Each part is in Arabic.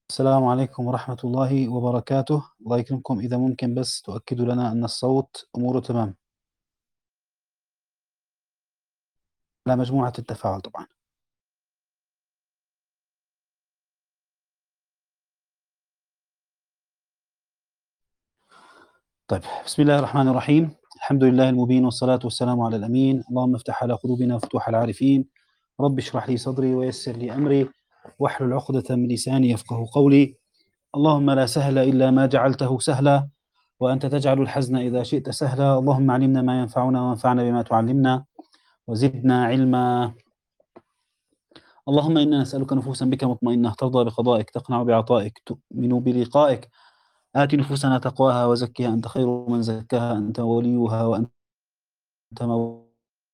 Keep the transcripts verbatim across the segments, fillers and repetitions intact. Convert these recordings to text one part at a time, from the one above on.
السلام عليكم ورحمة الله وبركاته. الله يكرمكم، إذا ممكن بس تؤكدوا لنا أن الصوت أموره تمام على مجموعة التفاعل طبعا. طيب، بسم الله الرحمن الرحيم. الحمد لله المبين، والصلاة والسلام على الأمين. اللهم افتح على قلوبنا فتوح العارفين. رب اشرح لي صدري ويسر لي أمري واحلل عقدة من لساني يفقه قولي. اللهم لا سهل إلا ما جعلته سهلا، وأنت تجعل الحزن إذا شئت سهلا. اللهم علمنا ما ينفعنا وانفعنا بما تعلمنا وزدنا علما. اللهم إنا نسألك نفوسا بك مطمئنة، ترضى بقضائك، تقنع بعطائك، تؤمن بلقائك. آت نفوسنا تقواها وزكها، أنت خير من زكاها، أنت وليها وأنت مولاها.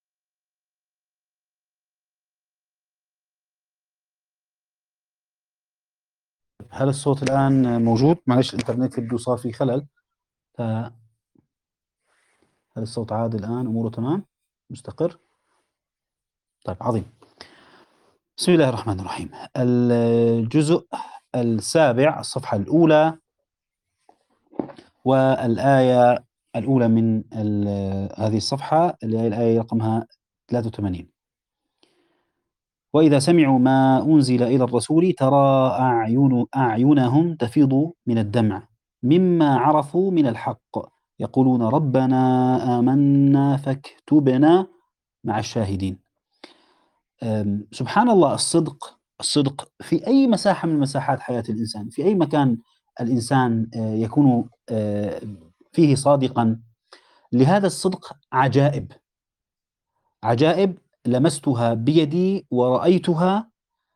هل الصوت الآن موجود؟ معلش، الإنترنت يبدو صار في خلل. فهل الصوت عاد الآن؟ أموره تمام مستقر؟ طيب، عظيم. بسم الله الرحمن الرحيم. الجزء السابع، الصفحة الأولى والآية الأولى من هذه الصفحة، اللي هي الآية رقمها ثلاثة وثمانين. وإذا سمعوا ما أنزل إلى الرسول ترى أعين أعينهم تفيض من الدمع مما عرفوا من الحق، يقولون ربنا آمنا فاكتبنا مع الشاهدين. أم، سبحان الله، الصدق الصدق في أي مساحة من مساحات حياة الإنسان، في أي مكان الإنسان آه، يكون آه، فيه صادقا، لهذا الصدق عجائب عجائب لمستها بيدي ورأيتها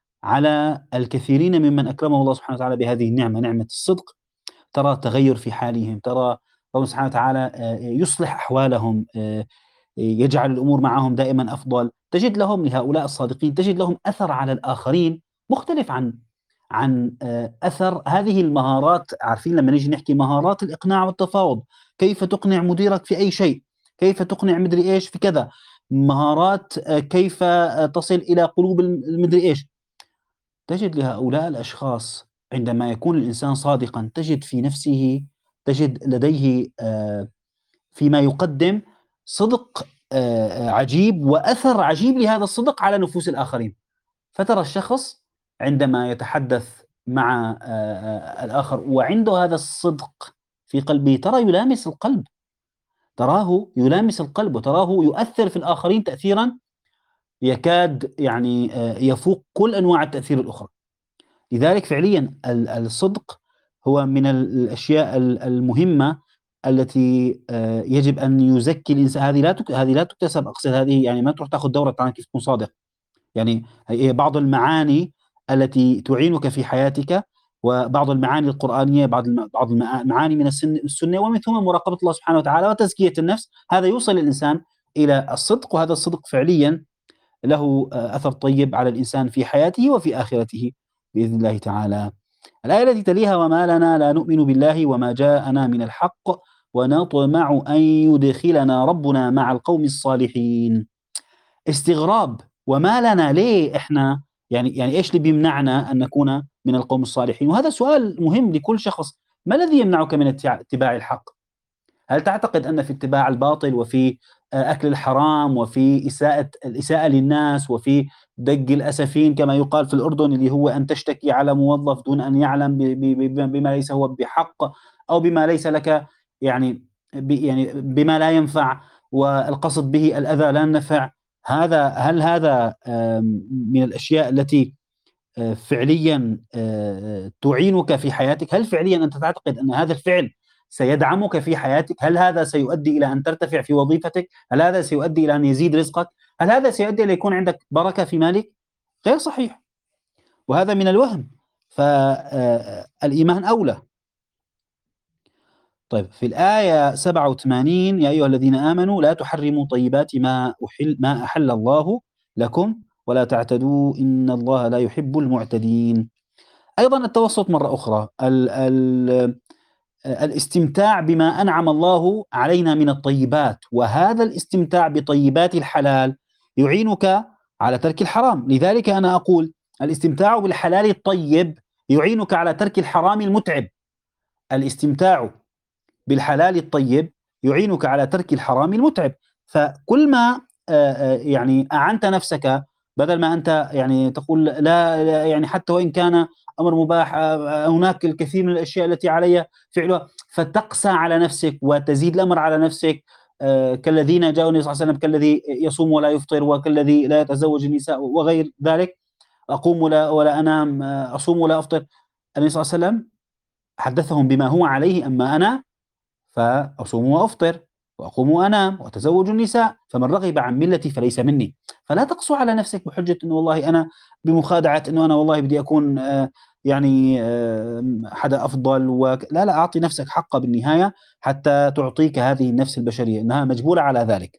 على الكثيرين ممن أكرمه الله سبحانه وتعالى بهذه النعمة، نعمة الصدق. ترى تغير في حالهم، ترى الله سبحانه وتعالى آه، يصلح أحوالهم، آه، يجعل الأمور معهم دائما أفضل. تجد لهم، لهؤلاء الصادقين، تجد لهم أثر على الآخرين مختلف عن عن آه، أثر هذه المهارات. عارفين لما نيجي نحكي مهارات الإقناع والتفاوض، كيف تقنع مديرك في أي شيء، كيف تقنع مدري إيش في كذا، مهارات آه، كيف آه، تصل إلى قلوب المدري إيش. تجد لهؤلاء الأشخاص عندما يكون الإنسان صادقا، تجد في نفسه، تجد لديه آه، فيما يقدم صدق آه، عجيب وأثر عجيب لهذا الصدق على نفوس الآخرين. فترى الشخص عندما يتحدث مع آه، آه، الآخر وعنده هذا الصدق في قلبه، ترى يلامس القلب، تراه يلامس القلب، وتراه يؤثر في الآخرين تأثيرا يكاد يعني آه، يفوق كل أنواع التأثير الأخرى. لذلك فعليا ال- الصدق هو من ال- الأشياء ال- المهمة التي آه، يجب أن يزكي الإنسان. هذه لا تك- هذه لا تكتسب، أقصد هذه يعني ما تروح تاخذ دورة عن كيف تكون صادق. يعني هي بعض المعاني التي تعينك في حياتك، وبعض المعاني القرآنية، بعض الم- بعض المعا- المعاني من السن- السنة، ومن ثم مراقبة الله سبحانه وتعالى وتزكية النفس. هذا يوصل الإنسان إلى الصدق، وهذا الصدق فعليا له آه، أثر طيب على الإنسان في حياته وفي آخرته بإذن الله تعالى. الآية التي تليها: وما لنا لا نؤمن بالله وما جاءنا من الحق ونطمع أن يدخلنا ربنا مع القوم الصالحين. استغراب، وما لنا، ليه إحنا يعني يعني إيش اللي بيمنعنا أن نكون من القوم الصالحين؟ وهذا سؤال مهم لكل شخص. ما الذي يمنعك من اتباع اتباع الحق؟ هل تعتقد أن في اتباع الباطل، وفي آه، أكل الحرام، وفي إساءة الإساءة للناس، وفي دق الأسفين كما يقال في الأردن، اللي هو أن تشتكي على موظف دون أن يعلم ب- ب- ب- بما ليس هو بحق، أو بما ليس لك، يعني ب- يعني بما لا ينفع، والقصد به الأذى لا النفع؟ هذا هل هذا آم، من الأشياء التي آه، فعليا آه، تعينك في حياتك؟ هل فعليا أنت تعتقد أن هذا الفعل سيدعمك في حياتك؟ هل هذا سيؤدي إلى أن ترتفع في وظيفتك؟ هل هذا سيؤدي إلى أن يزيد رزقك؟ هل هذا سيؤدي إلى يكون عندك بركة في مالك؟ غير صحيح، وهذا من الوهم. فالإيمان أولى. طيب، في الآية سبعة وثمانين: يا أيها الذين آمنوا لا تحرموا طيبات ما أحل ما أحل الله لكم ولا تعتدوا إن الله لا يحب المعتدين. أيضا التوسط مرة أخرى، ال ال الاستمتاع بما أنعم الله علينا من الطيبات، وهذا الاستمتاع بطيبات الحلال يعينك على ترك الحرام. لذلك أنا أقول الاستمتاع بالحلال الطيب يعينك على ترك الحرام المتعب. الاستمتاع بالحلال الطيب يعينك على ترك الحرام المتعب. فكل ما آآ آآ يعني أعنت نفسك، بدل ما أنت يعني تقول لا لا يعني حتى وإن كان أمر مباح، آآ هناك الكثير من الأشياء التي علي فعلها، فتقسى على نفسك وتزيد الأمر على نفسك. آآ كالذين جاءوا النبي صلى الله عليه وسلم كالذي يصوم ولا يفطر، وكالذي لا يتزوج النساء وغير ذلك. أقوم ولا ولا أنام، آه، أصوم ولا أفطر. النبي صلى الله عليه وسلم حدثهم بما هو عليه، أما أنا فأصوم وأفطر وأقوم وأنام وأتزوج النساء، فمن رغب عن ملتي فليس مني. فلا تقسو على نفسك بحجة إنه والله أنا بمخادعة إنه أنا والله بدي أكون آآ يعني آآ حدا أفضل وك لا، لا، أعطي نفسك حقها بالنهاية حتى تعطيك هذه النفس البشرية، إنها مجبولة على ذلك.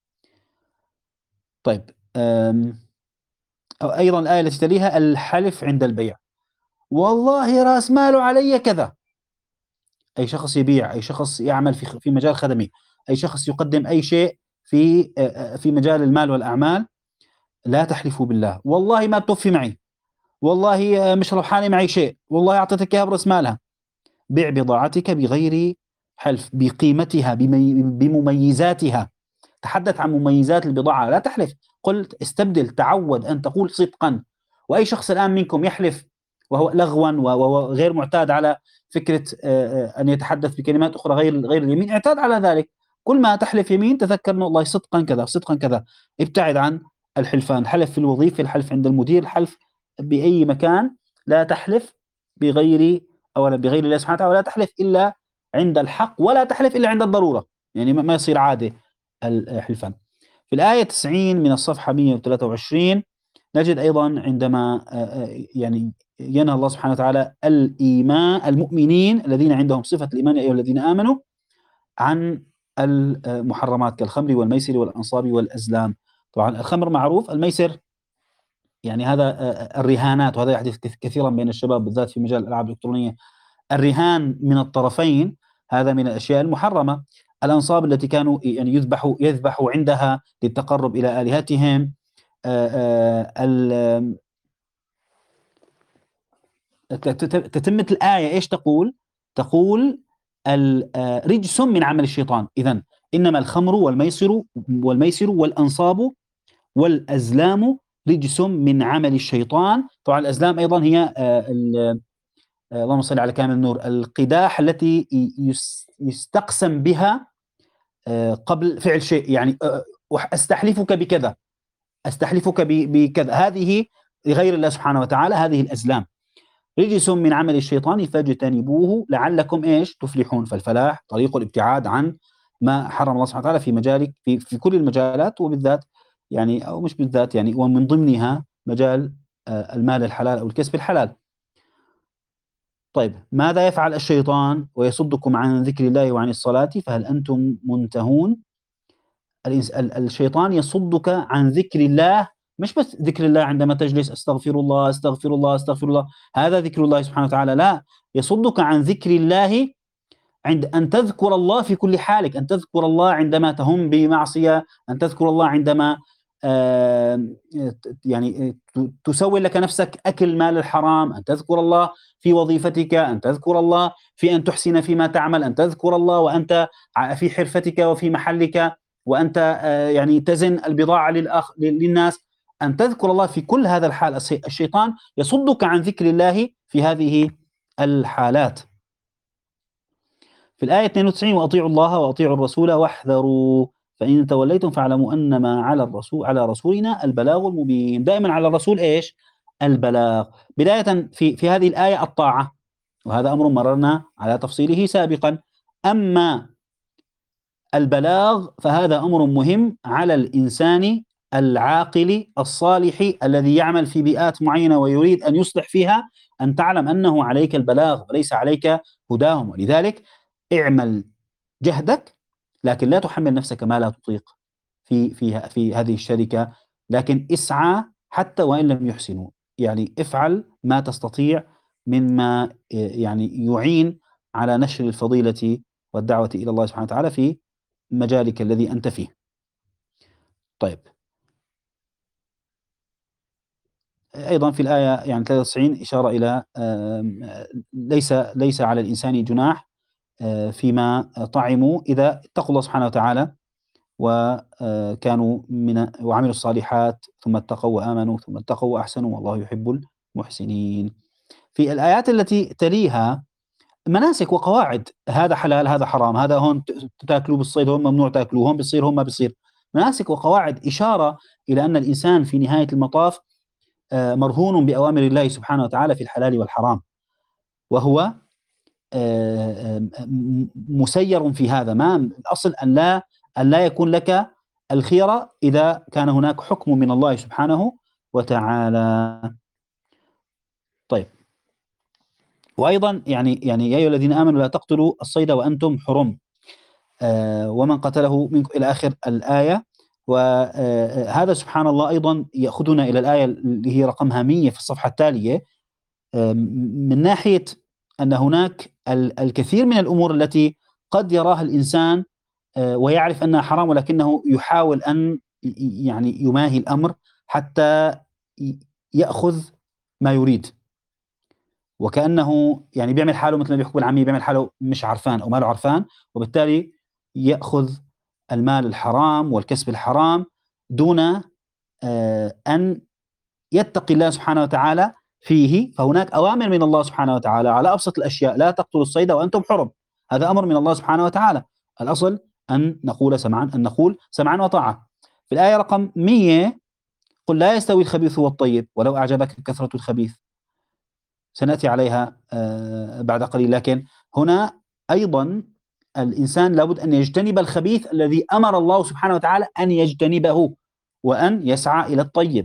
طيب، آمم أيضًا الآية التي تليها: الحلف عند البيع. والله رأس ماله علي كذا. أي شخص يبيع، أي شخص يعمل في خ في مجال خدمي، أي شخص يقدم أي شيء في آآ في مجال المال والأعمال، لا تحلفوا بالله، والله ما بتوفي معي، والله آه، مش ربحانة معي شيء، والله أعطيتك إياها برأس مالها. بِع بضاعتك بغير حلف، بقيمتها، بمي بمميزاتها. تحدث عن مميزات البضاعة، لا تحلف. قل استبدل، تعوّد أن تقول صدقًا. وأي شخص الآن منكم يحلف وهو لغوًا و وهو غير معتاد على فكرة آآ أن يتحدث بكلمات أخرى غير غير اليمين، اعتاد على ذلك. كل ما تحلف يمين تذكر إنه والله صدقًا كذا، صدقًا كذا. ابتعد عن الحلفان، الحلف في الوظيفة، الحلف عند المدير، الحلف بأي مكان. لا تحلف بغير أولًا بغير الله سبحانه وتعالى، ولا تحلف إلا عند الحق، ولا تحلف إلا عند الضرورة. يعني ما ما يصير عادة الحلفان. في الآية تسعين من الصفحة مئة وثلاثة وعشرين نجد أيضًا عندما آآ آآ يعني ينهى الله سبحانه وتعالى الإيما المؤمنين الذين عندهم صفة الإيمان يا أيها الذين آمنوا عن المحرمات كالخمر والميسر والأنصاب والأزلام. طبعًا الخمر معروف، الميسر يعني هذا آآ الرهانات، وهذا يحدث كث كثيرًا بين الشباب بالذات في مجال الألعاب الإلكترونية. الرهان من الطرفين هذا من الأشياء المحرمة. الأنصاب التي كانوا يعني يذبحوا يذبحوا عندها للتقرب إلى آلهتهم. آآ آآ ال ت ت تتمة الآية إيش تقول؟ تقول ال آآ رجس من عمل الشيطان. إذًا إنما الخمر والميسر والميسر والأنصاب والأزلام رجس من عمل الشيطان. طبعًا الأزلام أيضًا هي آآ ال آآ اللهم صل على كامل النور، القداح التي ي يس يستقسم بها آآ قبل فعل شيء. يعني أ أح أستحلفك بكذا، أستحلفك ب بكذا. هذه لغير الله سبحانه وتعالى، هذه الأزلام. رجس من عمل الشيطان فاجتنبوه لعلكم إيش؟ تفلحون. فالفلاح طريق الابتعاد عن ما حرم الله سبحانه وتعالى في مجال في في كل المجالات، وبالذات يعني أو مش بالذات يعني ومن ضمنها مجال آآ المال الحلال أو الكسب الحلال. طيب، ماذا يفعل الشيطان ويصدكم عن ذكر الله وعن الصلاة فهل أنتم منتهون؟ الإنس ال الشيطان يصدك عن ذكر الله، مش بس ذكر الله عندما تجلس أستغفر الله، أستغفر الله، أستغفر الله، هذا ذكر الله سبحانه وتعالى. لا، يصدك عن ذكر الله عند أن تذكر الله في كل حالك، أن تذكر الله عندما تهم بمعصية، أن تذكر الله عندما آمم ت يعني ت تسوّل لك نفسك أكل مال الحرام، أن تذكر الله في وظيفتك، أن تذكر الله في أن تحسن فيما تعمل، أن تذكر الله وأنت ع في حرفتك وفي محلك، وأنت آآ يعني تزن البضاعة للآخ لل للناس. أن تذكر الله في كل هذا الحال. الس الشيطان يصدك عن ذكر الله في هذه الحالات. في الآية اثنين وتسعين: وأطيعوا الله وأطيعوا الرسول واحذروا فإن توليتم فاعلموا أنما على الرسول على رسولنا البلاغ المبين. دائمًا على الرسول إيش؟ البلاغ. بدايةً في في هذه الآية الطاعة، وهذا أمر مررنا على تفصيله سابقًا. أما البلاغ فهذا أمر مهم على الإنسان العاقل الصالح الذي يعمل في بيئات معينة ويريد أن يصلح فيها، أن تعلم أنه عليك البلاغ وليس عليك هداهم. ولذلك اعمل جهدك، لكن لا تحمل نفسك ما لا تطيق في في ه في هذه الشركة. لكن اسعى حتى وإن لم يحسنوا. يعني افعل ما تستطيع مما آآ يعني يُعين على نشر الفضيلة والدعوة إلى الله سبحانه وتعالى في مجالك الذي أنت فيه. طيب، أيضًا في الآية يعني ثلاثة وتسعين إشارة إلى آمم ليس ليس على الإنسان جناح آآ فيما طعموا إذا اتقوا الله سبحانه وتعالى وكانوا من وعملوا الصالحات ثم اتقوا وآمنوا ثم اتقوا وأحسنوا والله يحب المحسنين. في الآيات التي تليها مناسك وقواعد، هذا حلال هذا حرام، هذا هون ت تاكلوه بالصيد هون ممنوع تاكلوه، هون بيصير هون ما بيصير. مناسك وقواعد إشارة إلى أن الإنسان في نهاية المطاف آآ مرهون بأوامر الله سبحانه وتعالى في الحلال والحرام، وهو آآ م مسيّر في هذا، ما الأصل أن لا أن لا يكون لك الخيرة إذا كان هناك حكم من الله سبحانه وتعالى. طيب، وأيضًا يعني يعني يا أيها الذين آمنوا لا تقتلوا الصيد وأنتم حُرُم، آآ ومن قتله منكم إلى آخر الآية. وآآ هذا سبحان الله أيضًا يأخذنا إلى الآية اللي هي رقمها مية في الصفحة التالية، آآ من ناحية أن هناك ال الكثير من الأمور التي قد يراها الإنسان آآ ويعرف أنها حرام، ولكنه يحاول أن ي ي يعني يماهي الأمر حتى ي يأخذ ما يريد، وكأنه يعني بيعمل حاله مثل ما بيحكوا بالعامية بيعمل حاله مش عرفان أو ماله عرفان، وبالتالي يأخذ المال الحرام والكسب الحرام دون آآ أن يتقي الله سبحانه وتعالى فيه. فهناك أوامر من الله سبحانه وتعالى على أبسط الأشياء، لا تقتلوا الصيد وأنتم حُرُم، هذا أمر من الله سبحانه وتعالى، الأصل أن نقول سمعًا أن نقول سمعًا وطاعة. في الآية رقم مية قل لا يستوي الخبيث والطيب ولو أعجبك كثرة الخبيث، سنأتي عليها آآ بعد قليل، لكن هنا أيضًا الإنسان لابد أن يجتنب الخبيث الذي أمر الله سبحانه وتعالى أن يجتنبه، وأن يسعى إلى الطيب.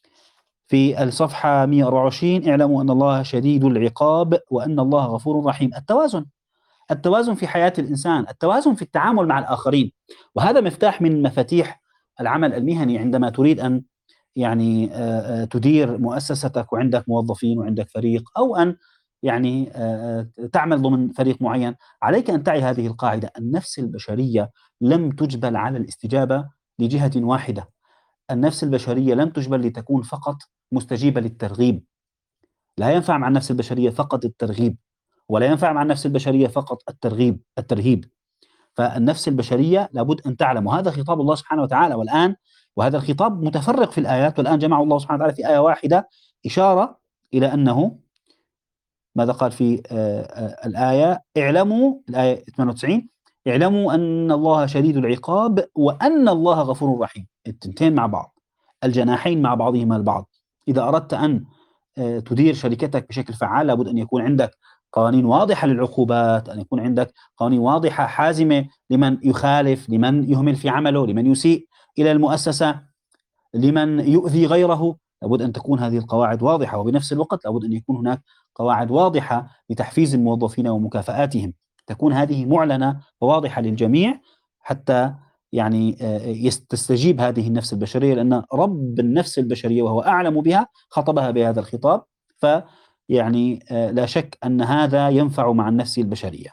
في الصفحة مية وأربعة وعشرين اعلموا أن الله شديد العقاب وأن الله غفور رحيم. التوازن، التوازن في حياة الإنسان، التوازن في التعامل مع الآخرين، وهذا مفتاح من مفاتيح العمل المهني عندما تريد أن يعني آآ، آآ، تدير مؤسستك وعندك موظفين وعندك فريق، أو أن يعني آآ، تعمل ضمن فريق معين، عليك أن تعي هذه القاعدة: النفس البشرية لم تُجبل على الاستجابة لجهة واحدة، النفس البشرية لم تُجبل لتكون فقط مستجيبة للترغيب، لا ينفع مع النفس البشرية فقط الترغيب، ولا ينفع مع النفس البشرية فقط الترغيب الترهيب. فالنفس البشرية لابد أن تعلم، وهذا خطاب الله سبحانه وتعالى. والآن وهذا الخطاب متفرق في الآيات، والآن جمعه الله سبحانه وتعالى في آية واحدة إشارة إلى أنه ماذا قال في آآ آآ الآية؟ اعلموا الآية ثمانية وتسعين اعلموا أن الله شديد العقاب وأن الله غفور رحيم، التنتين مع بعض، الجناحين مع بعضهما البعض. إذا أردت أن آآ تدير شركتك بشكل فعّال لابد أن يكون عندك قوانين واضحة للعقوبات، أن يكون عندك قوانين واضحة حازمة لمن يخالف، لمن يهمل في عمله، لمن يسيء إلى المؤسسة، لمن يؤذي غيره، لابد أن تكون هذه القواعد واضحة. وبنفس الوقت لابد أن يكون هناك قواعد واضحة لتحفيز الموظفين ومكافآتهم، تكون هذه مُعلنة وواضحة للجميع حتى يعني آآ يس تستجيب هذه النفس البشرية، لأن رب النفس البشرية وهو أعلم بها خاطبها بهذا الخطاب، فيعني آآ لا شك أن هذا ينفع مع النفس البشرية.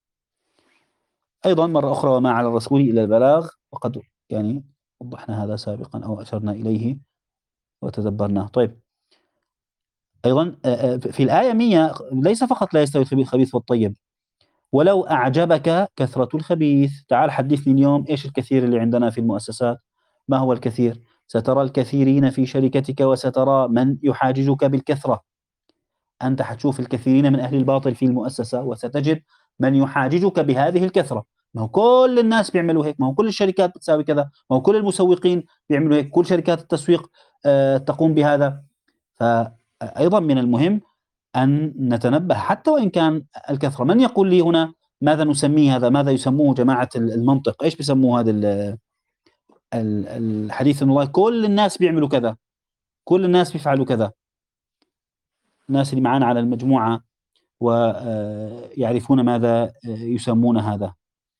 أيضًا مرة أخرى وما على الرسول إلا البلاغ، وقد يعني وضحنا هذا سابقًا أو أشرنا إليه وتدبرناه. طيب، أيضًا آآ آآ في الآية مية ليس فقط لا يستوي الخبي الخبيث والطيب، ولو أعجبك كثرة الخبيث. تعال حدثني اليوم إيش الكثير اللي عندنا في المؤسسات؟ ما هو الكثير؟ سترى الكثيرين في شركتك وسترى من يحاججك بالكثرة. أنت حتشوف الكثيرين من أهل الباطل في المؤسسة وستجد من يحاججك بهذه الكثرة. ما هو كل الناس بيعملوا هيك، ما هو كل الشركات بتساوي كذا، ما هو كل المسوقين بيعملوا هيك، كل شركات التسويق آآ تقوم بهذا. فأيضًا من المهم أن نتنبه حتى وإن كان الكثرة. من يقول لي هنا ماذا نسميه هذا؟ ماذا يسموه جماعة ال المنطق؟ إيش بيسموه هذا ال ال الحديث إنه والله كل الناس بيعملوا كذا، كل الناس بيفعلوا كذا، الناس اللي معانا على المجموعة ويعرفون ماذا آآ يسمون هذا.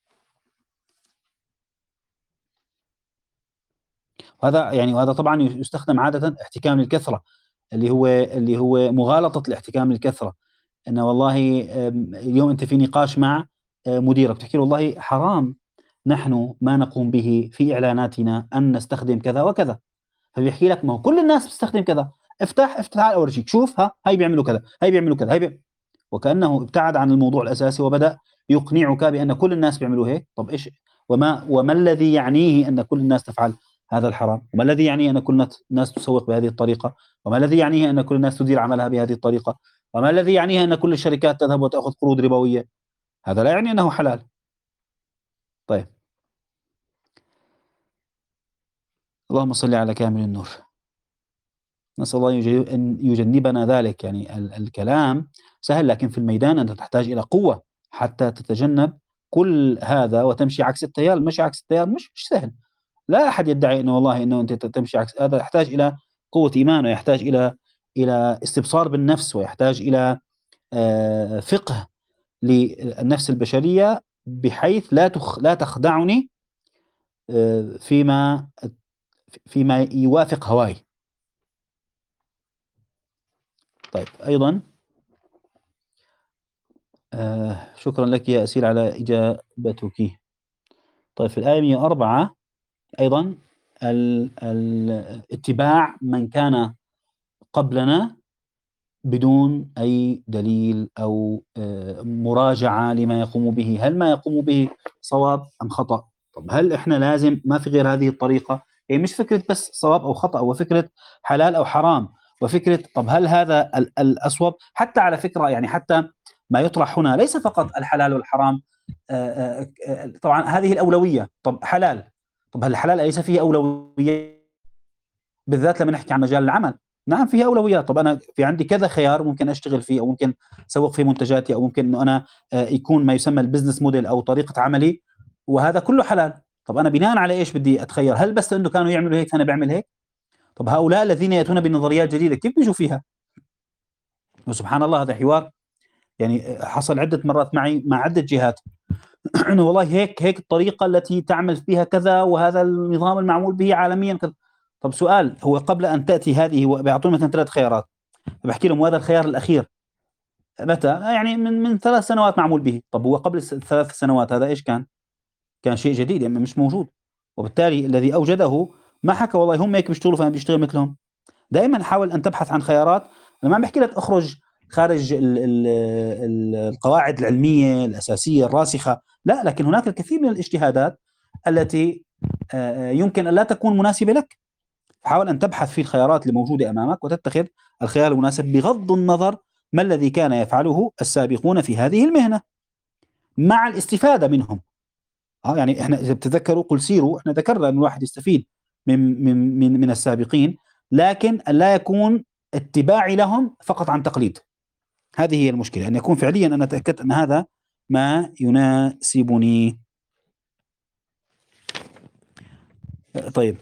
وهذا يعني وهذا طبعًا ي يستخدم عادةً احتكام للكثرة، اللي هو اللي هو مغالطة الاحتكام للكثرة. إنه والله آمم اليوم أنت في نقاش مع آآ مديرك، بتحكي له والله حرام نحن ما نقوم به في إعلاناتنا أن نستخدم كذا وكذا، فبيحكي لك ما هو كل الناس بتستخدم كذا، افتح افتح تعال اورجيك، شوف ها هاي بيعملوا كذا، هاي بيعملوا كذا، هاي بي... وكأنه ابتعد عن الموضوع الأساسي وبدأ يقنعك بأن كل الناس بيعملوا هيك. طب إيش وما وما الذي يعنيه أن كل الناس تفعل هذا الحرام؟ وما الذي يعنيه أن كل الناس تسوق بهذه الطريقة؟ وما الذي يعنيه أن كل الناس تدير عملها بهذه الطريقة؟ وما الذي يعنيه أن كل الشركات تذهب وتأخذ قروض ربوية؟ هذا لا يعني أنه حلال. طيب، اللهم صل على كامل النور. نسأل الله يج- أن يجنبنا ذلك. يعني ال- الكلام سهل، لكن في الميدان أنت تحتاج إلى قوة حتى تتجنب كل هذا وتمشي عكس التيار. المشي عكس التيار مش مش سهل. لا أحد يدعي أنه والله أنه أنت تمشي عكس هذا. يحتاج إلى قوة إيمان، ويحتاج إلى إلى استبصار بالنفس، ويحتاج إلى آه، فقه للنفس البشرية، بحيث لا تخ لا تخدعني آه، فيما فيما يوافق هواي. طيب، أيضا آه شكرا لك يا أسيل على إجابتك. طيب، في الآية مئة وأربعة أيضا ال- ال- اتباع من كان قبلنا بدون أي دليل أو آه مراجعة لما يقوم به، هل ما يقوم به صواب أم خطأ؟ طب هل إحنا لازم ما في غير هذه الطريقة؟ يعني مش فكرة بس صواب أو خطأ، وفكرة حلال أو حرام، وفكرة طب هل هذا ال- الأصوب؟ حتى على فكرة يعني حتى ما يطرح هنا ليس فقط الحلال والحرام. آه، آه، آه، طبعا هذه الأولوية. طب حلال، طب هل الحلال أليس فيه أولوية؟ بالذات لما نحكي عن مجال العمل، نعم فيه أولويات. طب أنا في عندي كذا خيار ممكن أشتغل فيه، أو ممكن أسوق فيه منتجاتي، أو ممكن أنه أنا آه، يكون ما يسمى البزنس موديل أو طريقة عملي، وهذا كله حلال. طب أنا بناء على إيش بدي أتخير؟ هل بس أنه كانوا يعملوا هيك فأنا بعمل هيك؟ طب هؤلاء الذين يأتون بنظريات جديدة كيف بيجوا فيها؟ وسبحان الله، هذا حوار يعني حصل عدة مرات معي مع عدة جهات انه والله هيك هيك الطريقه التي تعمل فيها كذا، وهذا النظام المعمول به عالميا كذا. طب سؤال، هو قبل ان تاتي هذه هو بيعطون مثلا ثلاث خيارات، بحكي لهم وهذا الخيار الاخير متى؟ يعني من من ثلاث سنوات معمول به. طب هو قبل الس- ثلاث سنوات هذا ايش كان؟ كان شيء جديد يعني مش موجود، وبالتالي الذي اوجده ما حكى والله هم هيك بيشتغلوا فانا بدي اشتغل مثلهم. دائما حاول ان تبحث عن خيارات. انا ما عم بحكي لك اخرج خارج ال ال ال القواعد العلميه الاساسيه الراسخه، لا، لكن هناك الكثير من الاجتهادات التي آه، يمكن ان لا تكون مناسبه لك. حاول ان تبحث في الخيارات الموجوده امامك وتتخذ الخيار المناسب، بغض النظر ما الذي كان يفعله السابقون في هذه المهنه، مع الاستفاده منهم. اه يعني احنا اذا بتتذكروا قل سيروا، احنا ذكرنا ان الواحد يستفيد من من من من السابقين، لكن أن لا يكون اتباعي لهم فقط عن تقليد. هذه هي المشكلة، أن يكون فعليا أنا تأكدت أن هذا ما يناسبني. طيب،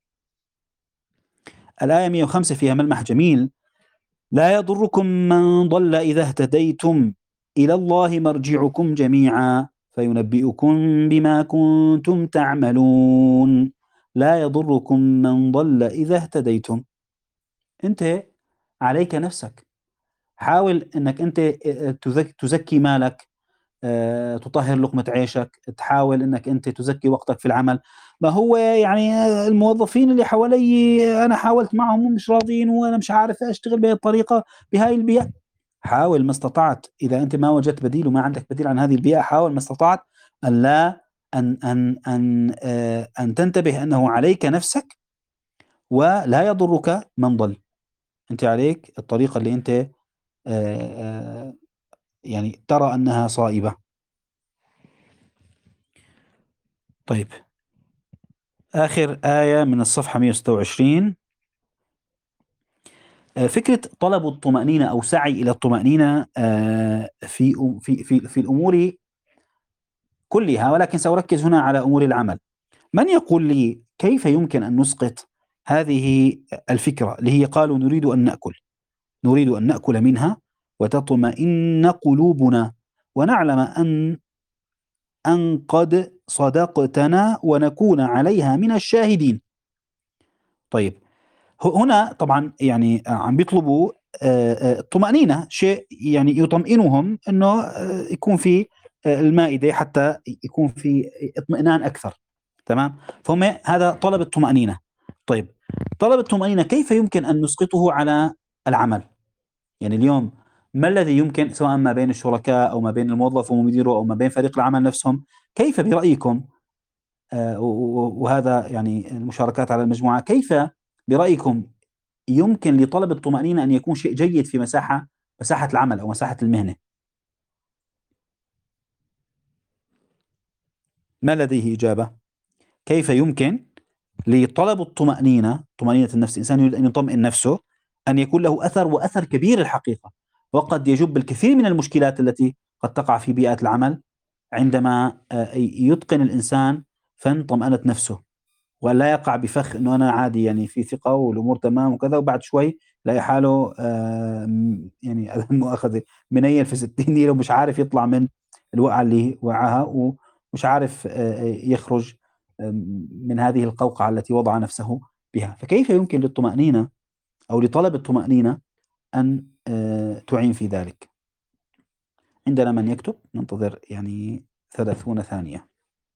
الآية مئة وخمسة فيها ملمح جميل: لا يضركم من ضل إذا اهتديتم إلى الله مرجعكم جميعا فينبئكم بما كنتم تعملون. لا يضركم من ضل إذا اهتديتم. أنت عليك نفسك، حاول أنك أنت تزك تزكي مالك، آه، تطهر لقمة عيشك، تحاول أنك أنت تزكي وقتك في العمل. ما هو يعني الموظفين اللي حوالي أنا حاولت معهم ومش راضين، وأنا مش عارف أشتغل بهذه الطريقة بهاي البيئة. حاول ما استطعت، إذا أنت ما وجدت بديل وما عندك بديل عن هذه البيئة، حاول ما استطعت أن لا أن أن أن آه، أن تنتبه أنه عليك نفسك، ولا يضرك من ضل. أنت عليك الطريقة اللي أنت آه، آه، يعني ترى أنها صائبة. طيب، آخر آية من الصفحة مئة وستة وعشرين، آه، فكرة طلب الطمأنينة أو سعي إلى الطمأنينة آه، في في في في الأمور كلها، ولكن سأركز هنا على أمور العمل. من يقول لي كيف يمكن أن نسقط هذه الفكرة اللي هي قالوا نريد أن نأكل، نريد أن نأكل منها وتطمئن قلوبنا ونعلم أن أن قد صدقتنا ونكون عليها من الشاهدين. طيب، هنا طبعا يعني عم بيطلبوا آه، آه، الطمأنينة، شيء يعني يطمئنهم انه آه، يكون في آه، المائدة حتى يكون في اطمئنان اكثر. تمام، فهم هذا طلب الطمأنينة. طيب، طلب الطمأنينة كيف يمكن أن نسقطه على العمل؟ يعني اليوم ما الذي يمكن سواء ما بين الشركاء أو ما بين الموظف ومديره أو ما بين فريق العمل نفسهم، كيف برأيكم آآ و و وهذا يعني المشاركات على المجموعة، كيف برأيكم يمكن لطلب الطمأنينة أن يكون شيء جيد في مساحة مساحة العمل أو مساحة المهنة؟ ما لديه إجابة؟ كيف يمكن لطلب الطمأنينة، طمأنينة النفس، الإنسان يريد أن يطمئن نفسه، أن يكون له أثر وأثر كبير الحقيقة، وقد يجُب الكثير من المشكلات التي قد تقع في بيئة العمل عندما آآ يتقن الإنسان فَن طمأنة نفسه، ولا يقع بفخ إنه أنا عادي يعني في ثقة والأمور تمام وكذا، وبعد شوي يلاقي حاله آمم يعني لا مؤاخذة منيّل في ستين نيلة ومش عارف يطلع من الوقعة اللي وقعها، ومش عارف آآ يخرج آمم من هذه القوقعة التي وضع نفسه بها. فكيف يمكن للطمأنينة أو لطلب الطمأنينة أن آآ تعين في ذلك؟ عندنا من يكتب؟ ننتظر يعني ثلاثون ثانية.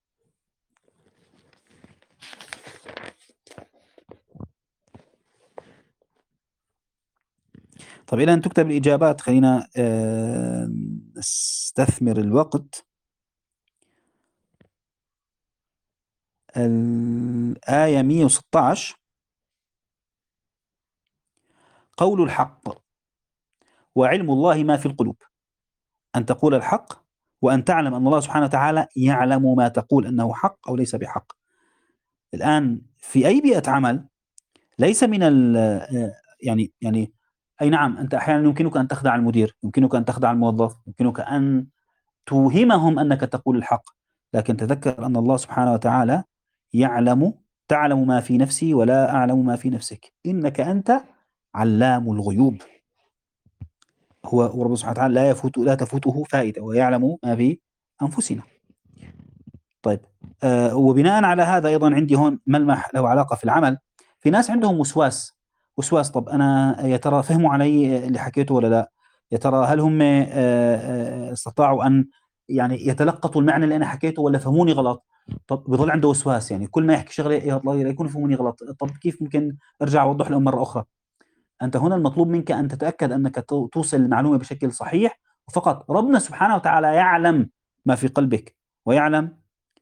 طَب إلى أن تُكتب الإجابات خلّينا آآ نستثمر الوقت. الآية مئة وستة عشر قول الحق وعلم الله ما في القلوب، أن تقول الحق وأن تعلم أن الله سبحانه وتعالى يعلم ما تقول أنه حق أو ليس بحق. الآن في أي بيئة عمل ليس من ال آآ يعني يعني أي نعم أنت أحيانًا يمكنك أن تخدع المدير، يمكنك أن تخدع الموظف، يمكنك أن توهمهم أنك تقول الحق، لكن تذكر أن الله سبحانه وتعالى يعلم تعلم ما في نفسي ولا أعلم ما في نفسك، إنك أنت علام الغيوب. هو وربنا سبحانه وتعالى لا يفوت لا تفوته فائدة ويعلم ما في أنفسنا. طيب آآ وبناءً على هذا أيضًا عندي هون ملمح له علاقة في العمل، في ناس عندهم وسواس، وسواس طَب أنا يا ترى فهموا علي اللي حكيته والّا لأ؟ يا ترى هل هم آآ آآ استطاعوا أن يعني يتلقطوا المعنى اللي أنا حكيته والّا فهموني غلط؟ طَب بيضل عنده وسواس، يعني كل ما يحكي شغلة يا الله لا يكونوا فهموني غلط، طَب كيف ممكن أرجع أوضح لهم مرة أخرى؟ أنت هنا المطلوب منك أن تتأكد أنك تو توصل المعلومة بشكل صحيح، وفقط ربنا سبحانه وتعالى يعلم ما في قلبك، ويعلم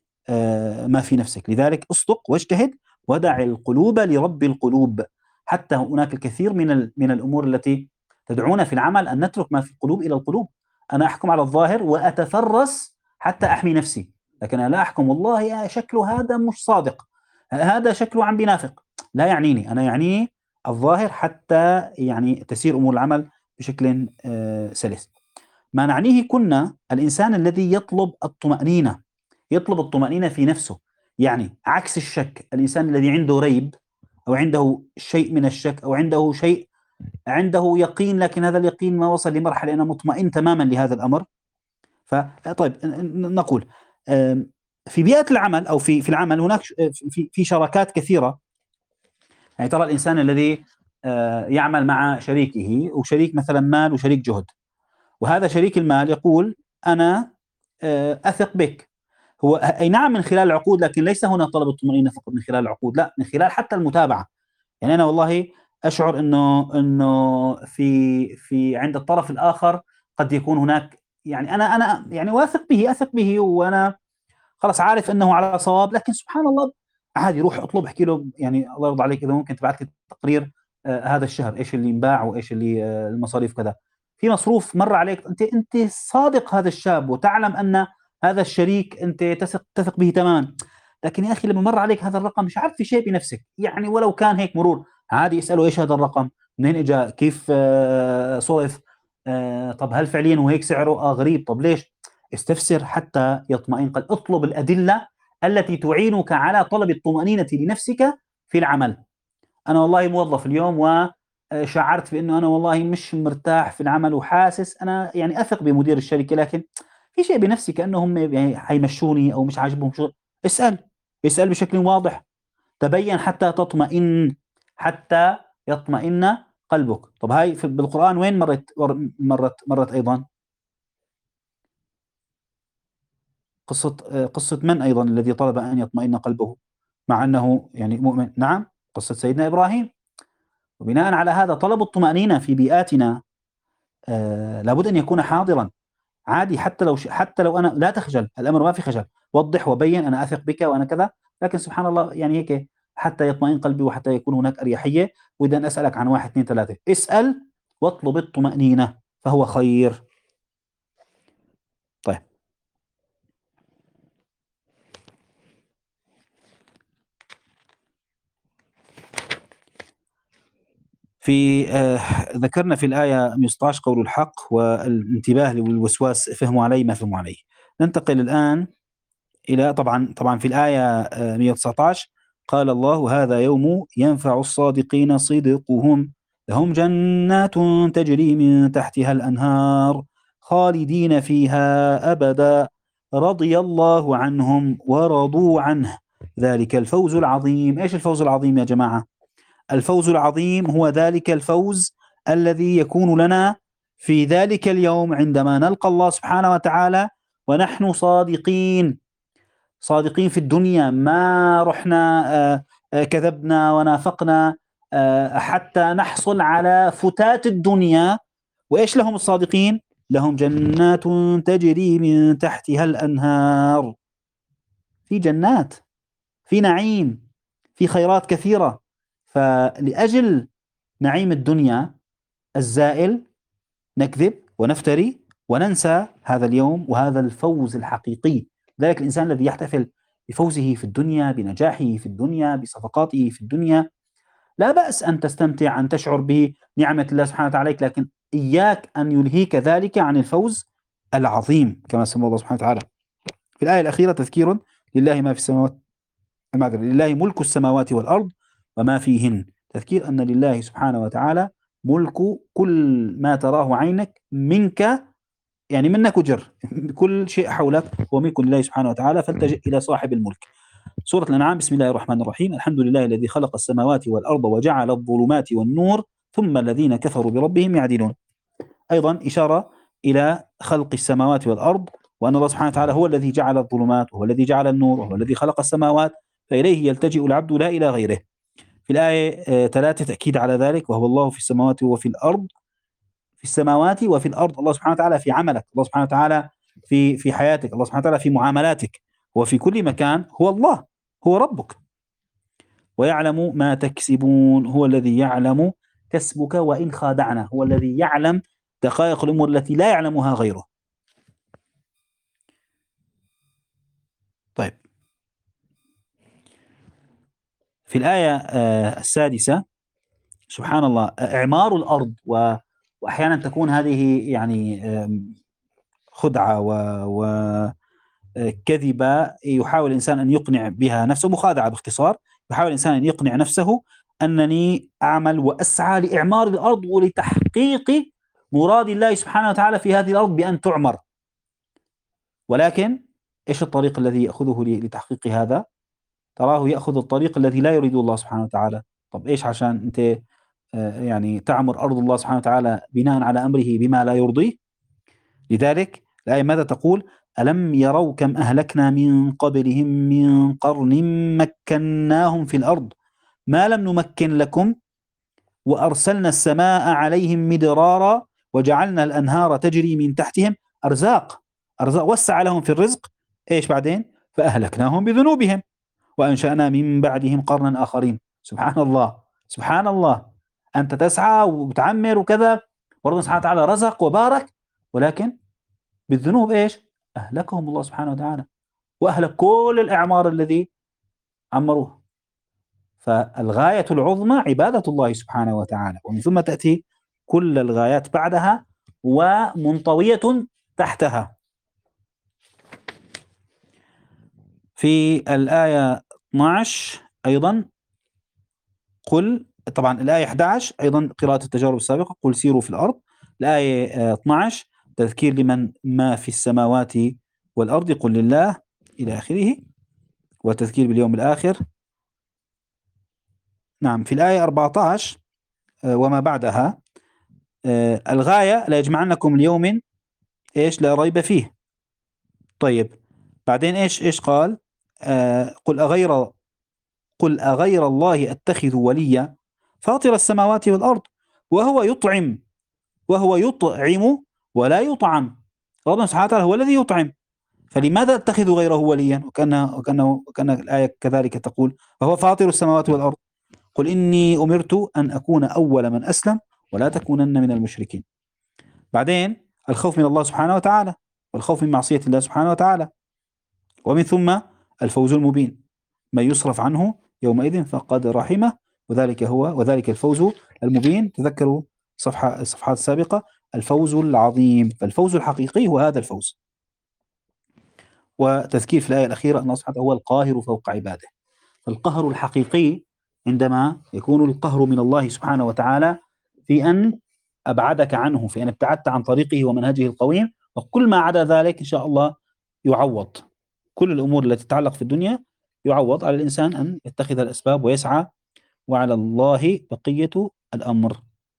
آآ ما في نفسك، لذلك اصدق واجتهد ودع القلوب لرب القلوب، حتى هناك الكثير من ال من الأمور التي تدعونا في العمل أن نترك ما في القلوب إلى القلوب، أنا أحكم على الظاهر وأتفرس حتى أحمي نفسي، لكن أنا لا أحكم والله يا شكله هذا مش صادق، هذا شكله عم بينافق، لا يعنيني، أنا يعنيني الظاهر حتى يعني تسير أمور العمل بشكل آآ سلس. ما نعنيه كنا الإنسان الذي يطلب الطمأنينة، يطلب الطمأنينة في نفسه، يعني عكس الشك، الإنسان الذي عنده ريب أو عنده شيء من الشك أو عنده شيء عنده يقين لكن هذا اليقين ما وصل لمرحلة أنا مطمئن تمامًا لهذا الأمر. فطيب ن ن نقول آمم، في بيئة العمل أو في في العمل هناك ش في في شراكات كثيرة، يعني ترى الإنسان الذي آآ، يعمل مع شريكه وشريك مثلًا مال وشريك جهد، وهذا شريك المال يقول أنا آآ، أثق بك. هو أ أي نعم من خلال العقود، لكن ليس هنا طلب الطمأنينة فقط من خلال العقود، لأ، من خلال حتى المتابعة، يعني أنا والله أشعر إنه إنه في في عند الطرف الآخر قد يكون هناك يعني أنا أنا يعني واثق به، أثق به وأنا خلاص عارف أنه على صواب، لكن سبحان الله عادي روح اطلب احكي له يعني الله يرضى عليك إذا ممكن تبعت لي تقرير آآ هذا الشهر إيش اللي انباع وإيش اللي آآ المصاريف وكذا، في مصروف مَر عليك أنت أنت صادق هذا الشاب وتعلم أن هذا الشريك أنت تثق تثق به تمامًا، لكن يا أخي لمّا مَر عليك هذا الرقم مش عارف في شيء بنفسك، يعني ولو كان هيك مرور، عادي اسأله إيش هذا الرقم؟ منين إجا؟ كيف آآ صُرف؟ آآ طب هل فعليًا هو هيك سعره؟ آه غريب، طب ليش؟ استفسر حتى يطمئن قلبك، اطلب الأدلة التي تعينك على طلب الطمأنينة لنفسك في العمل. أنا والله موظف اليوم وشعرت بأنه أنا والله مش مرتاح في العمل وحاسس أنا يعني أثق بمدير الشركة، لكن في شيء بنفسي كأنه هم يعني حيمشوني أو مش عاجبهم شغل. اسأل، اسأل بشكل واضح، تبين حتى تطمئن، حتى يطمئن قلبك. طب هاي في بالقرآن وين مرت مرت مرت أيضًا؟ قصة آآ قصة من أيضًا الذي طلب أن يطمئن قلبه مع أنه يعني مؤمن؟ نعم؟ قصة سيدنا إبراهيم. وبناء على هذا طلب الطمأنينة في بيئاتنا آه لابد أن يكون حاضرا. عادي، حتى لو ش... حتى لو أنا لا تخجل، الأمر ما في خجل، وضح وبين أنا أثق بك وأنا كذا. لكن سبحان الله يعني هيك حتى يطمئن قلبي وحتى يكون هناك أريحية. وإذا أسألك عن واحد اثنين ثلاثة، اسأل واطلب الطمأنينة فهو خير. طيب، في آه ذكرنا في الآية مئة وستة عشر قول الحق والانتباه للوسواس، فهموا عليه ما فهموا عليه. ننتقل الآن إلى طبعا طبعا في الآية آه مئة وتسعة عشر قال الله هذا يوم ينفع الصادقين صدقهم لهم جنات تجري من تحتها الأنهار خالدين فيها أبدا رضي الله عنهم ورضوا عنه ذلك الفوز العظيم. إيش الفوز العظيم يا جماعة؟ الفوز العظيم هو ذلك الفوز الذي يكون لنا في ذلك اليوم عندما نلقى الله سبحانه وتعالى ونحن صادقين. صادقين في الدنيا، ما رحنا آه، آه، كذبنا ونافقنا آه، حتى نحصل على فتات الدنيا. وإيش لهم الصادقين؟ لهم جنات تجري من تحتها الأنهار. في جنات، في نعيم، في خيرات كثيرة. فلأجل نعيم الدنيا الزائل نكذب ونفتري وننسى هذا اليوم وهذا الفوز الحقيقي. ذلك الإنسان الذي يحتفل بفوزه في الدنيا، بنجاحه في الدنيا، بصفقاته في الدنيا، لا بأس أن تستمتع، أن تشعر بنعمة الله سبحانه وتعالى عليك، لكن إياك أن يلهيك ذلك عن الفوز العظيم كما سمى الله سبحانه وتعالى في الآية الأخيرة. تذكير لله ما في السماوات المعذرة لله ملك السماوات والأرض وما فيهن. تذكير أن لله سبحانه وتعالى ملك كل ما تراه عينك منك، يعني منك وجر كل شيء حولك هو ملك لله سبحانه وتعالى، فالتجئ إلى صاحب الملك. سورة الأنعام. بسم الله الرحمن الرحيم. الحمد لله الذي خلق السماوات والأرض وجعل الظلمات والنور ثم الذين كفروا بربهم يعدلون. أيضا إشارة إلى خلق السماوات والأرض، وأن الله سبحانه وتعالى هو الذي جعل الظلمات وهو الذي جعل النور وهو الذي خلق السماوات، فإليه يلتجئ العبد لا إلى غيره. في الآية ثلاثة تأكيد على ذلك، وهو الله في السماوات وفي الأرض، في السماوات وفي الأرض. الله سبحانه وتعالى في عملك، الله سبحانه وتعالى في في حياتك، الله سبحانه وتعالى في معاملاتك، وفي كل مكان هو الله، هو ربك. ويعلم ما تكسبون، هو الذي يعلم كسبك وإن خادعنا، هو الذي يعلم دقائق الأمور التي لا يعلمها غيره. طيب، في الآية آه السادسة سبحان الله إعمار الأرض، و وأحيانا تكون هذه يعني خدعة وكذبة يحاول الإنسان أن يقنع بها نفسه، مخادعة باختصار. يحاول الإنسان أن يقنع نفسه أنني أعمل وأسعى لإعمار الأرض ولتحقيق مراد الله سبحانه وتعالى في هذه الأرض بأن تعمر. ولكن إيش الطريق الذي يأخذه لتحقيق هذا؟ تراه يأخذ الطريق الذي لا يريد الله سبحانه وتعالى. طب إيش عشان أنت يعني تعمر أرض الله سبحانه وتعالى بناء على أمره بما لا يرضيه؟ لذلك الآية ماذا تقول؟ ألم يروا كم أهلكنا من قبلهم من قرن مكناهم في الأرض ما لم نمكن لكم وأرسلنا السماء عليهم مدرارا وجعلنا الأنهار تجري من تحتهم. أرزاق أرزاق وسع لهم في الرزق. إيش بعدين؟ فأهلكناهم بذنوبهم وأنشأنا من بعدهم قرنا آخرين. سبحان الله سبحان الله. أنت تسعى وتعمر وكذا، وربنا سبحانه وتعالى رزق وبارك، ولكن بالذنوب إيش؟ أهلكهم الله سبحانه وتعالى، وأهلك كل الإعمار الذي عمروه. فالغاية العظمى عبادة الله سبحانه وتعالى، ومن ثم تأتي كل الغايات بعدها ومنطوية تحتها. في الآية اثني عشر أيضا قل، طبعا الآية أحد عشر أيضا قراءة التجارب السابقة، قل سيروا في الأرض. الآية اثني عشر تذكير لمن ما في السماوات والأرض قل لله إلى آخره، وتذكير باليوم الآخر. نعم. في الآية أربعة عشر وما بعدها الغاية لا يجمعنكم اليوم إيش لا ريب فيه. طيب بعدين إيش إيش قال؟ آه قل أغير قل أغير الله أتخذ وليا فاطر السماوات والأرض وهو يطعم وهو يطعم ولا يطعم. ربنا سبحانه وتعالى هو الذي يطعم، فلماذا أتخذ غيره وليا؟ وكأنه وكأنه وكأن الآية كذلك تقول وهو فاطر السماوات والأرض. قل إني أمرت أن أكون أول من أسلم ولا تكونن من المشركين. بعدين الخوف من الله سبحانه وتعالى والخوف من معصية الله سبحانه وتعالى، ومن ثم الفوز المبين، من يصرف عنه يومئذ فقد رحمه وذلك هو وذلك الفوز المبين. تذكروا صفحة الصفحات السابقة، الفوز العظيم، فالفوز الحقيقي هو هذا الفوز. وتذكير في الآية الأخيرة أن الله سبحانه هو القاهر فوق عباده. فالقهر الحقيقي عندما يكون القهر من الله سبحانه وتعالى في أن أبعدك عنه، في أن ابتعدت عن طريقه ومنهجه القويم، وكل ما عدا ذلك إن شاء الله يعوض. كل الأمور التي تتعلق في الدنيا يعوض، على الإنسان أن يتخذ الأسباب ويسعى، وعلى الله بقية الأمر.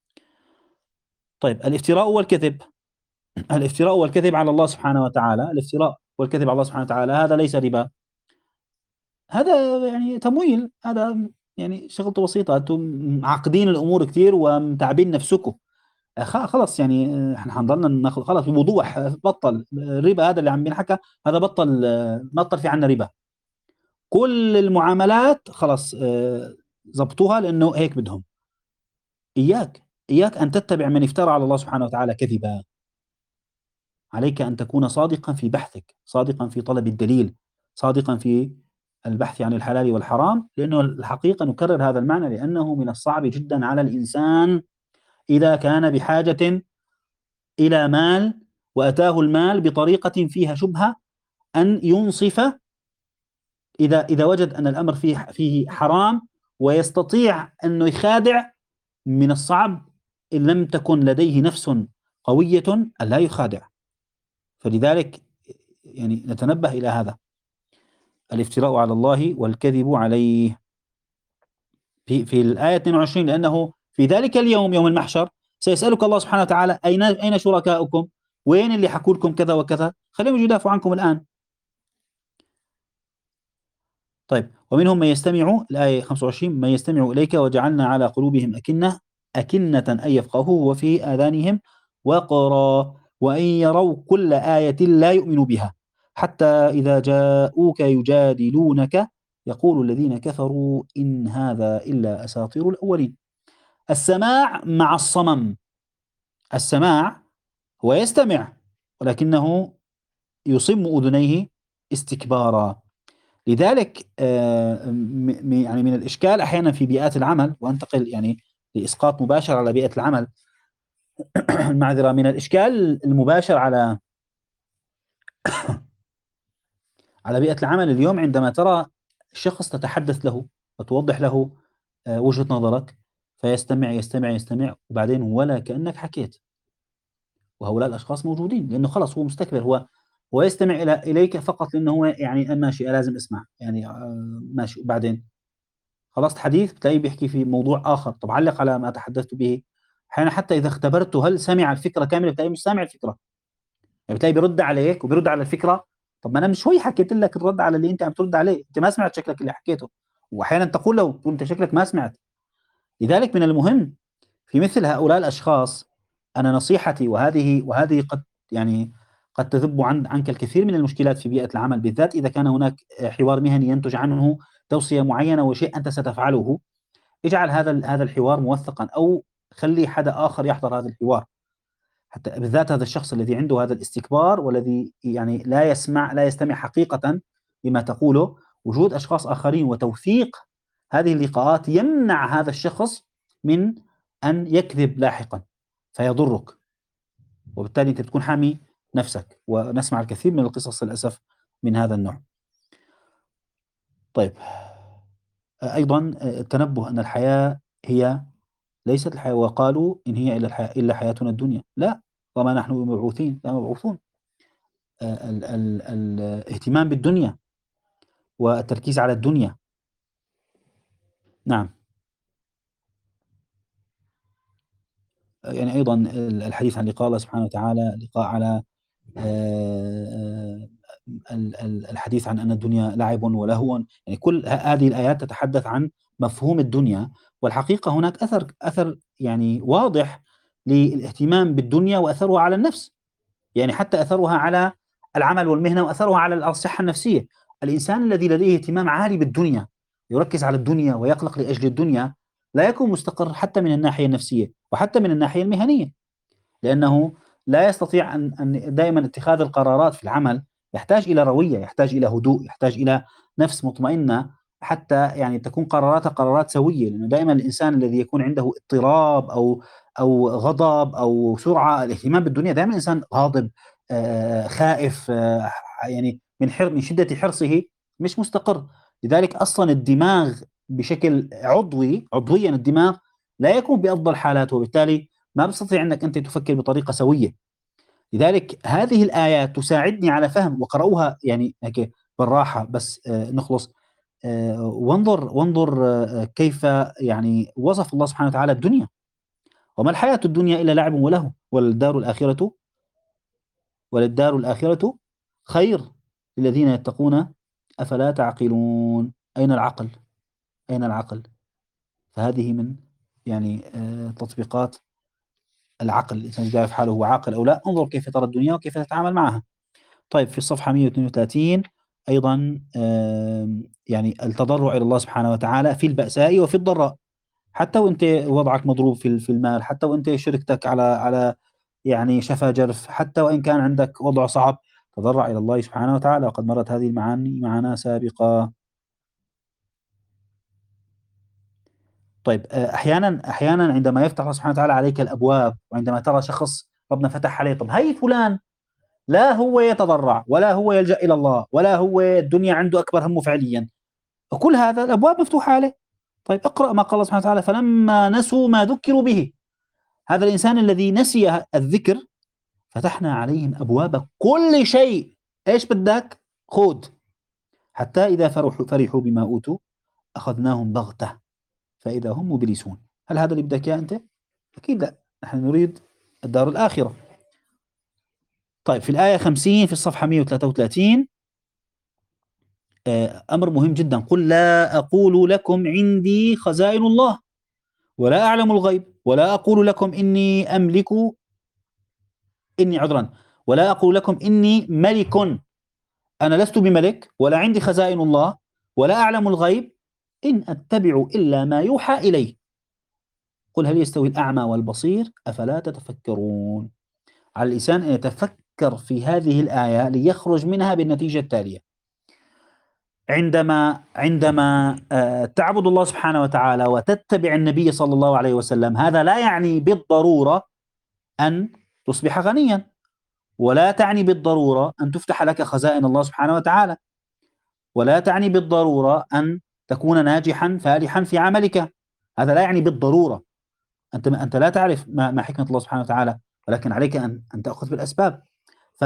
طيب، الافتراء والكذب. الافتراء والكذب على الله سبحانه وتعالى، الافتراء والكذب على الله سبحانه وتعالى هذا ليس ربا، هذا يعني تمويل، هذا يعني شغلته بسيطة، أنتم معقدين الأمور كثير ومتعبين نفسكم. خ- خلاص يعني احنا حنضلنا ناخذ خلاص بوضوح، بطل الربا هذا اللي عم بينحكى، هذا بطل، بطل في عنا ربا. كل المعاملات خلاص آه، زبطوها لأنه هيك بدهم. إياك إياك أن تتبع من افترى على الله سبحانه وتعالى كذبا. عليك أن تكون صادقا في بحثك، صادقا في طلب الدليل، صادقا في البحث عن الحلال والحرام، لأنه الحقيقة نكرر هذا المعنى لأنه من الصعب جدا على الإنسان إذا كان بحاجة إلى مال وأتاه المال بطريقة فيها شبهة أن ينصف، إذا إذا وجد أن الأمر فيه فيه حرام ويستطيع أنه يخادع، من الصعب إن لم تكن لديه نفس قوية ألا يخادع. فلذلك يعني نتنبه إلى هذا، الافتراء على الله والكذب عليه. في في الآية اثنين وعشرين، لأنه في ذلك اليوم يوم المحشر سيسألك الله سبحانه وتعالى أين أين شركاؤكم؟ وين اللي حكوا لكم كذا وكذا؟ خليهم يدافعوا عنكم الآن. طيب، ومنهم من يستمع، الآية خمسة وعشرين، من يستمع إليك وجعلنا على قلوبهم أكنة أكنة أن يفقهوه وفي آذانهم وقرا وإن يروا كل آية لا يؤمنوا بها حتى إذا جاءوك يجادلونك يقول الذين كفروا إن هذا إلا أساطير الأولين. السماع مع الصمم. السماع هو يستمع ولكنه يصم أذنيه استكبارا. لذلك آه، م- م- يعني من الإشكال أحيانا في بيئات العمل، وأنتقل يعني لإسقاط مباشر على بيئة العمل معذرة، من الإشكال المباشر على على بيئة العمل اليوم، عندما ترى شخص تتحدث له وتوضح له آه، وجهة نظرك فيستمع يستمع يستمع وبعدين ولا كأنك حكيت، وهؤلاء الأشخاص موجودين، لأنه خلاص هو مستكبر، هو هو يستمع إلى إليك فقط لأنه هو يعني ماشي لازم أسمع يعني آه، ماشي، وبعدين خلصت حديث بتلاقيه بيحكي في موضوع آخر. طب علق على ما تحدثت به. أحيانا حتى إذا اختبرته هل سمع الفكرة كاملة بتلاقيه مش سامع الفكرة، يعني بتلاقيه بيرد عليك وبيرد على الفكرة. طب ما أنا من شوي حكيت لك الرد على اللي أنت عم ترد عليه، أنت ما سمعت شكلك اللي حكيته. وأحيانا تقول له تقول أنت شكلك ما سمعت. لذلك من المهم في مثل هؤلاء الأشخاص، أنا نصيحتي، وهذه وهذه قد يعني قد تذب عن عنك الكثير من المشكلات في بيئة العمل، بالذات إذا كان هناك حوار مهني ينتج عنه توصية معينة وشيء أنت ستفعله. اجعل هذا هذا الحوار موثقا، أو خلي حدا آخر يحضر هذا الحوار، حتى بالذات هذا الشخص الذي عنده هذا الاستكبار والذي يعني لا يسمع لا يستمع حقيقة لما تقوله. وجود أشخاص آخرين وتوثيق هذه اللقاءات يمنع هذا الشخص من أن يكذب لاحقا فيضرك، وبالتالي أنت بتكون حامي نفسك. ونسمع الكثير من القصص للأسف من هذا النوع. طيب، أيضا التنبه أن الحياة هي ليست الحياة، وقالوا إن هي إلا الحياة إلا حياتنا الدنيا، لا، وما نحن بمبعوثين، لا مبعوثون. آه، ال ال الاهتمام بالدنيا والتركيز على الدنيا. نعم. آه، يعني أيضا الحديث عن لقاء الله سبحانه وتعالى، لقاء على آه، آه، الحديث عن أن الدنيا لعب ولهو، يعني كل هذه الآيات تتحدث عن مفهوم الدنيا. والحقيقة هناك أثر أثر يعني واضح للاهتمام بالدنيا وأثرها على النفس، يعني حتى أثرها على العمل والمهنة وأثرها على الصحة النفسية. الإنسان الذي لديه اهتمام عالي بالدنيا، يركز على الدنيا ويقلق لأجل الدنيا، لا يكون مستقر حتى من الناحية النفسية وحتى من الناحية المهنية، لأنه لا يستطيع أن أن دائما اتخاذ القرارات في العمل يحتاج إلى روية، يحتاج إلى هدوء، يحتاج إلى نفس مطمئنة حتى يعني تكون قراراتها قرارات سوية. لأنه دائما الإنسان الذي يكون عنده اضطراب أو أو غضب أو سرعة الاهتمام بالدنيا، دائما الإنسان غاضب، آه خائف، آه يعني من حر من شدة حرصه مش مستقر. لذلك أصلا الدماغ بشكل عضوي عضويا الدماغ لا يكون بأفضل حالاته، وبالتالي ما بتستطيع أنك أنت تفكر بطريقة سوية. لذلك هذه الآيات تساعدني على فهم، وقرأوها يعني هيك بالراحة بس آه نخلص. آه وانظر وانظر آه كيف يعني وصف الله سبحانه وتعالى الدنيا: وما الحياة الدنيا إلا لعب وله وللدار الآخرة وللدار الآخرة خير للذين يتقون أفلا تعقلون. أين العقل؟ أين العقل؟ فهذه من يعني آه تطبيقات العقل. الإنسان يعرف حاله هو عاقل أو لا، انظر كيف ترى الدنيا وكيف تتعامل معها. طيب في الصفحة مئة واثنين وثلاثين أيضا يعني التضرع إلى الله سبحانه وتعالى في البأساء وفي الضراء، حتى وانت وضعك مضروب في في المال، حتى وانت شركتك على على يعني شفا جرف، حتى وإن كان عندك وضع صعب، تضرع إلى الله سبحانه وتعالى. وقد مرت هذه المعاني معنا سابقا. طيب أحيانا أحيانا عندما يفتح الله سبحانه وتعالى عليك الأبواب، وعندما ترى شخص ربنا فتح عليه، طب هاي فلان لا هو يتضرع ولا هو يلجأ إلى الله ولا هو الدنيا عنده أكبر همه فعليا، وكل هذا الأبواب مفتوحة عليه. طيب اقرأ ما قال الله سبحانه وتعالى: فلما نسوا ما ذكروا به. هذا الإنسان الذي نسي الذكر فتحنا عليهم أبواب كل شيء، إيش بدك خذ، حتى إذا فرحوا, فرحوا بما أوتوا أخذناهم بغتة فإذا هم مبلسون. هل هذا اللي بدك إياه أنت؟ أكيد لا، نحن نريد الدار الآخرة. طيب في الآية خمسين في الصفحة مئة وثلاثة وثلاثين أمر مهم جدا: قل لا أقول لكم عندي خزائن الله ولا أعلم الغيب ولا أقول لكم إني أملك إني عذرا ولا أقول لكم إني ملك، أنا لست بملك ولا عندي خزائن الله ولا أعلم الغيب، إن أتبع إلا ما يوحى إلي. قل هل يستوي الأعمى والبصير أفلا تتفكرون. على الإنسان أن يتفكر في هذه الآية ليخرج منها بالنتيجة التالية: عندما عندما تعبد الله سبحانه وتعالى وتتبع النبي صلى الله عليه وسلم، هذا لا يعني بالضرورة أن تصبح غنيا، ولا تعني بالضرورة أن تفتح لك خزائن الله سبحانه وتعالى، ولا تعني بالضرورة أن تكون ناجحا فالحا في عملك. هذا لا يعني بالضرورة. أنت أنت لا تعرف ما, ما حكمة الله سبحانه وتعالى، ولكن عليك أن أن تأخذ بالأسباب. ف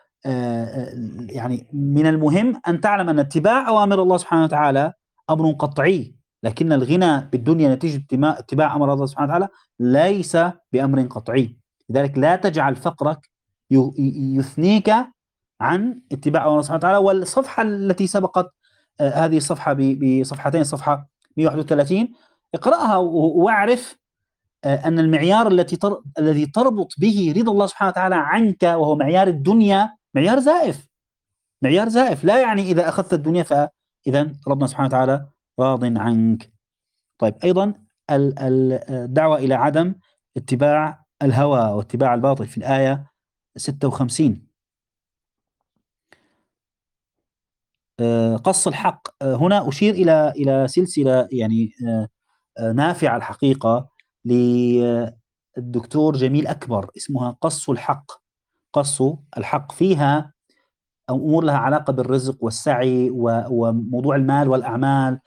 يعني من المهم أن تعلم أن اتباع أوامر الله سبحانه وتعالى أمر قطعي، لكن الغنى بالدنيا نتيجة اتباع أمر الله سبحانه وتعالى ليس بأمر قطعي. لذلك لا تجعل فقرك يثنيك عن اتباع الله سبحانه وتعالى. والصفحة التي سبقت هذه الصفحة بصفحتين، الصفحة مئة وواحد وثلاثين، اقرأها واعرف أن المعيار التي تر... الذي تربط به رضا الله سبحانه وتعالى عنك وهو معيار الدنيا معيار زائف، معيار زائف. لا يعني إذا أخذت الدنيا فإذا ربنا سبحانه وتعالى راض عنك. طيب أيضا الدعوة إلى عدم اتباع الهوى واتباع الباطل في الآية ستة وخمسين. قص الحق، هنا أشير إلى إلى سلسلة يعني نافعة الحقيقة للدكتور جميل أكبر اسمها قص الحق. قص الحق فيها أمور لها علاقة بالرزق والسعي وموضوع المال والأعمال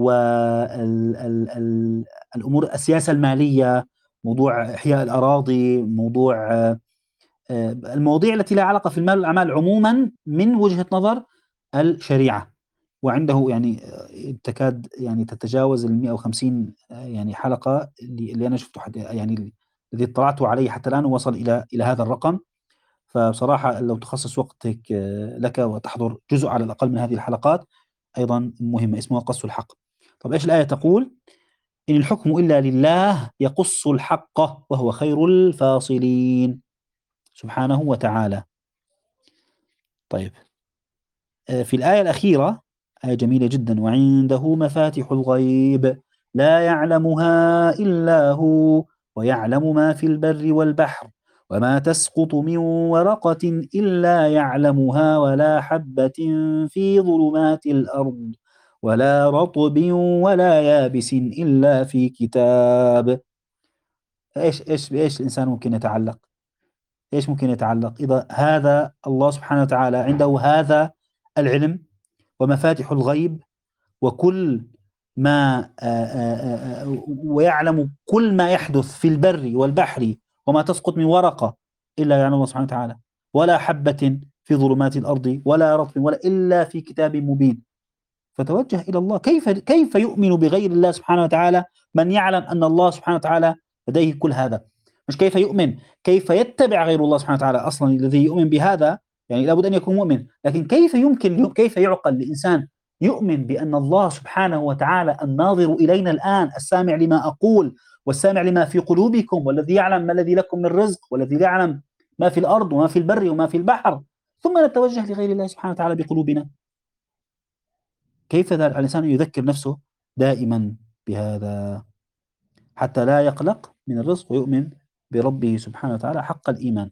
والأمور السياسة المالية، موضوع إحياء الأراضي، موضوع المواضيع التي لها علاقة في المال والأعمال عموما من وجهة نظر الشريعة. وعنده يعني تكاد يعني تتجاوز ال مئة وخمسين يعني حلقة اللي, اللي أنا شفته حتى يعني الذي اطلعت عليه حتى الآن وصل إلى إلى هذا الرقم. فبصراحة لو تخصص وقتك آه، لك وتحضر جزء على الأقل من هذه الحلقات أيضا مهمة، اسمها قص الحق. طب إيش الآية تقول؟ إن الحكم إلا لله يقص الحق وهو خير الفاصلين سبحانه وتعالى. طيب، آه، في الآية الأخيرة آية جميلة جدا: وعنده مفاتح الغيب لا يعلمها إلا هو ويعلم ما في البر والبحر وما تسقط من ورقة إلا يعلمها ولا حبة في ظلمات الأرض ولا رطب ولا يابس إلا في كتاب. إيش إيش بإيش الإنسان ممكن يتعلق؟ إيش ممكن يتعلق إذا هذا الله سبحانه وتعالى عنده هذا العلم ومفاتح الغيب وكل ما آه، آه، آه، ويعلم كل ما يحدث في البر والبحر وما تسقط من ورقة إلا يعلم الله سبحانه وتعالى ولا حبة في ظلمات الأرض ولا رطب ولا إلا في كتاب مبين. فتوجه إلى الله. كيف كيف يؤمن بغير الله سبحانه وتعالى من يعلم أن الله سبحانه وتعالى لديه كل هذا؟ مش كيف يؤمن، كيف يتبع غير الله سبحانه وتعالى. أصلا الذي يؤمن بهذا يعني لابد أن يكون مؤمن، لكن كيف يمكن كيف يعقل لإنسان يؤمن بأن الله سبحانه وتعالى الناظر إلينا الآن، السامع لما أقول والسامع لما في قلوبكم، والذي يعلم ما الذي لكم من رزق، والذي يعلم ما في الأرض وما في البر وما في البحر، ثم نتوجه لغير الله سبحانه وتعالى بقلوبنا؟ كيف ذا الإنسان يذكر نفسه دائما بهذا حتى لا يقلق من الرزق ويؤمن بربه سبحانه وتعالى حق الإيمان.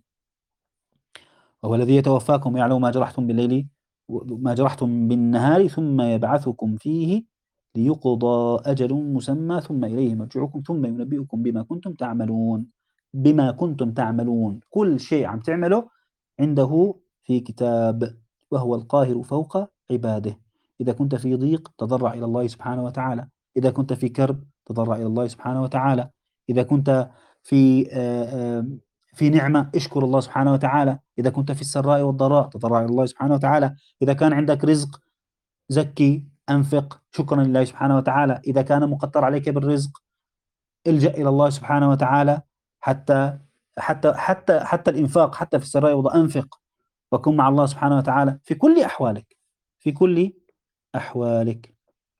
وهو الذي يتوفاكم ويعلم ما جرحتم بالليل ما جرحتم بالنهار ثم يبعثكم فيه ليقضى أجل مسمى ثم إليه مرجعكم ثم ينبئكم بما كنتم تعملون. بما كنتم تعملون، كل شيء عم تعمله عنده في كتاب، وهو القاهر فوق عباده. إذا كنت في ضيق تضرع إلى الله سبحانه وتعالى، إذا كنت في كرب تضرع إلى الله سبحانه وتعالى، إذا كنت في آه، آه، في نعمة اشكر الله سبحانه وتعالى، إذا كنت في السراء والضراء تضرع إلى الله سبحانه وتعالى، إذا كان عندك رزق زكي أنفق شكرا لله سبحانه وتعالى، إذا كان مقدر عليك بالرزق الجأ إلى الله سبحانه وتعالى حتى حتى حتى حتى الإنفاق، حتى في السراء والضراء أنفق وكن مع الله سبحانه وتعالى في كل أحوالك، في كل أحوالك.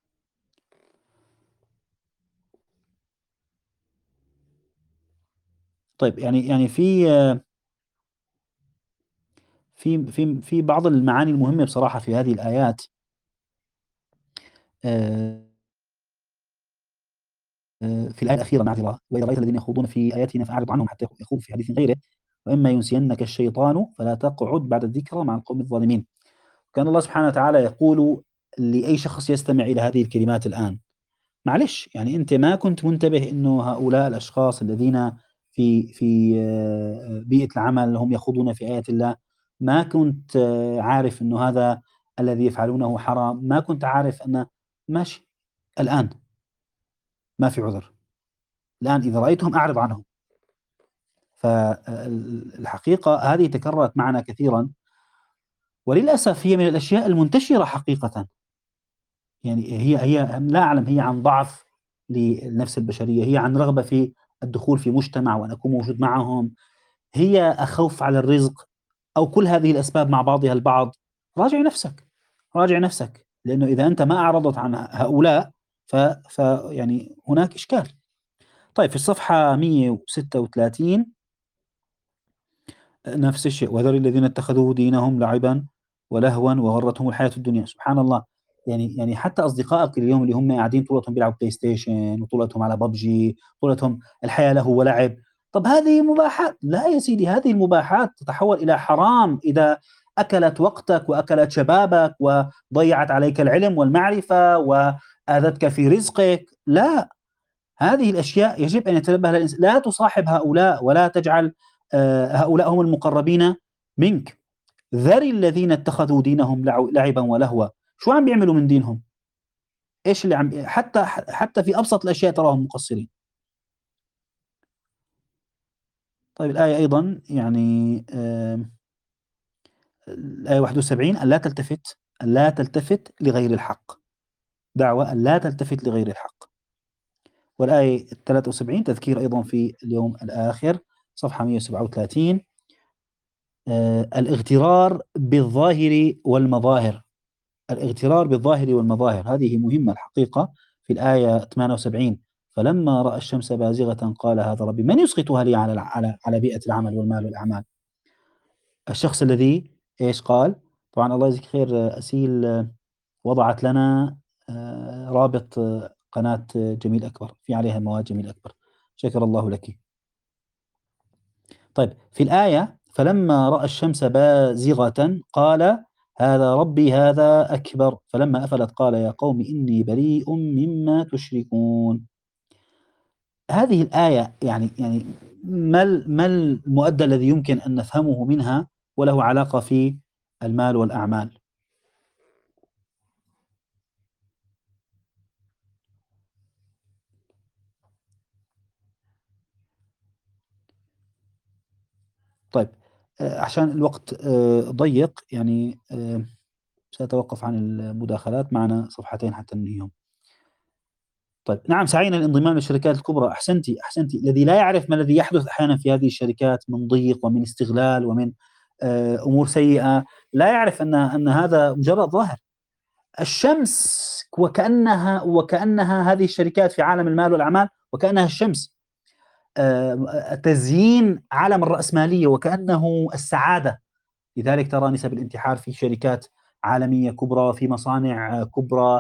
طيب، يعني يعني في في في في بعض المعاني المهمة بصراحة في هذه الآيات. آه، آه، في الآية الأخيرة معذرة: وإذا رأيت الذين يخوضون في آياتنا فأعرض عنهم حتى يخوضوا في حديث غيره وإما ينسينك الشيطان فلا تقعد بعد الذكرى مع القوم الظالمين. كان الله سبحانه وتعالى يقول لأي شخص يستمع إلى هذه الكلمات الآن: معلش، يعني أنت ما كنت منتبه إنه هؤلاء الأشخاص الذين في في آه، بيئة العمل هم يخوضون في آيات الله، ما كنت آه، عارف إنه هذا الذي يفعلونه حرام، ما كنت عارف أن ماشي. الآن ما في عذر، الآن إذا رأيتهم أعرض عنهم. فالحقيقة هذه تكررت معنا كثيرا، وللأسف هي من الأشياء المنتشرة حقيقة. يعني هي هي لا أعلم هي عن ضعف للنفس البشرية، هي عن رغبة في الدخول في مجتمع وأن أكون موجود معهم، هي أخوف على الرزق، أو كل هذه الأسباب مع بعضها البعض. راجع نفسك، راجع نفسك، لأنه إذا أنت ما أعرضت عن هؤلاء ف, ف يعني هناك إشكال. طيب، في الصفحة مئة وستة وثلاثين نفس الشيء: وذر الذين اتخذوا دينهم لعبا ولهوا وغرتهم الحياة الدنيا. سبحان الله، يعني يعني حتى أصدقائك اليوم اللي هم قاعدين طولتهم بيلعبوا بلاي ستيشن وطولتهم على ببجي، طولتهم الحياة له ولعب. طب هذه مباحات. لا يا سيدي، هذه المباحات تتحول إلى حرام إذا أكلت وقتك وأكلت شبابك وضيعت عليك العلم والمعرفة وآذتك في رزقك. لا، هذه الأشياء يجب أن يتنبه لها الإنسان. لا تصاحب هؤلاء ولا تجعل آه، هؤلاء هم المقربين منك. ذر الذين اتخذوا دينهم لعو- لعبا ولهوا. شو عم بيعملوا من دينهم؟ ايش اللي عم حتى حتى في ابسط الاشياء تراهم مقصرين. طيب، الايه ايضا يعني آه، الايه واحد وسبعين: الا تلتفت الا تلتفت لغير الحق. دعوه الا تلتفت لغير الحق. والايه ثلاثة وسبعين تذكير ايضا في اليوم الاخر، صفحه مئة وسبعة وثلاثين: آه الاغترار بالظاهر والمظاهر. الاغترار بالظاهر والمظاهر هذه مهمة الحقيقة. في الآية ثمانية وسبعين: فلما رأى الشمس بازغة قال هذا ربي. من يسقطها لي على على على بيئة العمل والمال والأعمال؟ الشخص الذي إيش قال؟ طبعا الله يجزيك خير. آه، أسيل آه، وضعت لنا آه، رابط آه، قناة آه، جميل أكبر، في عليها مواد جميل أكبر، شكر الله لك. طيب، في الآية فلما رأى الشمس بازغة قال هذا ربي هذا أكبر، فلما أفلت قال يا قوم إني بريء مما تشركون. هذه الآية يعني يعني ما ما المؤدى الذي يمكن أن نفهمه منها وله علاقة في المال والأعمال؟ طيب، آه، عشان الوقت آه، ضيق يعني آه، سأتوقف عن المداخلات، معنا صفحتين حتى ننهيهم. طيب، نعم، سعينا للانضمام للشركات الكبرى. أحسنتِ، أحسنتِ. الذي لا يعرف ما الذي يحدث أحيانًا في هذه الشركات من ضيق ومن استغلال ومن آآ أمور سيئة، لا يعرف أن أن هذا مجرد ظاهر. الشمس وكأنها وكأنها هذه الشركات في عالم المال والأعمال وكأنها الشمس، آآ تزيين عالم الرأسمالية وكأنه السعادة. لذلك ترى نسب الانتحار في شركات عالمية كبرى، في مصانع كبرى،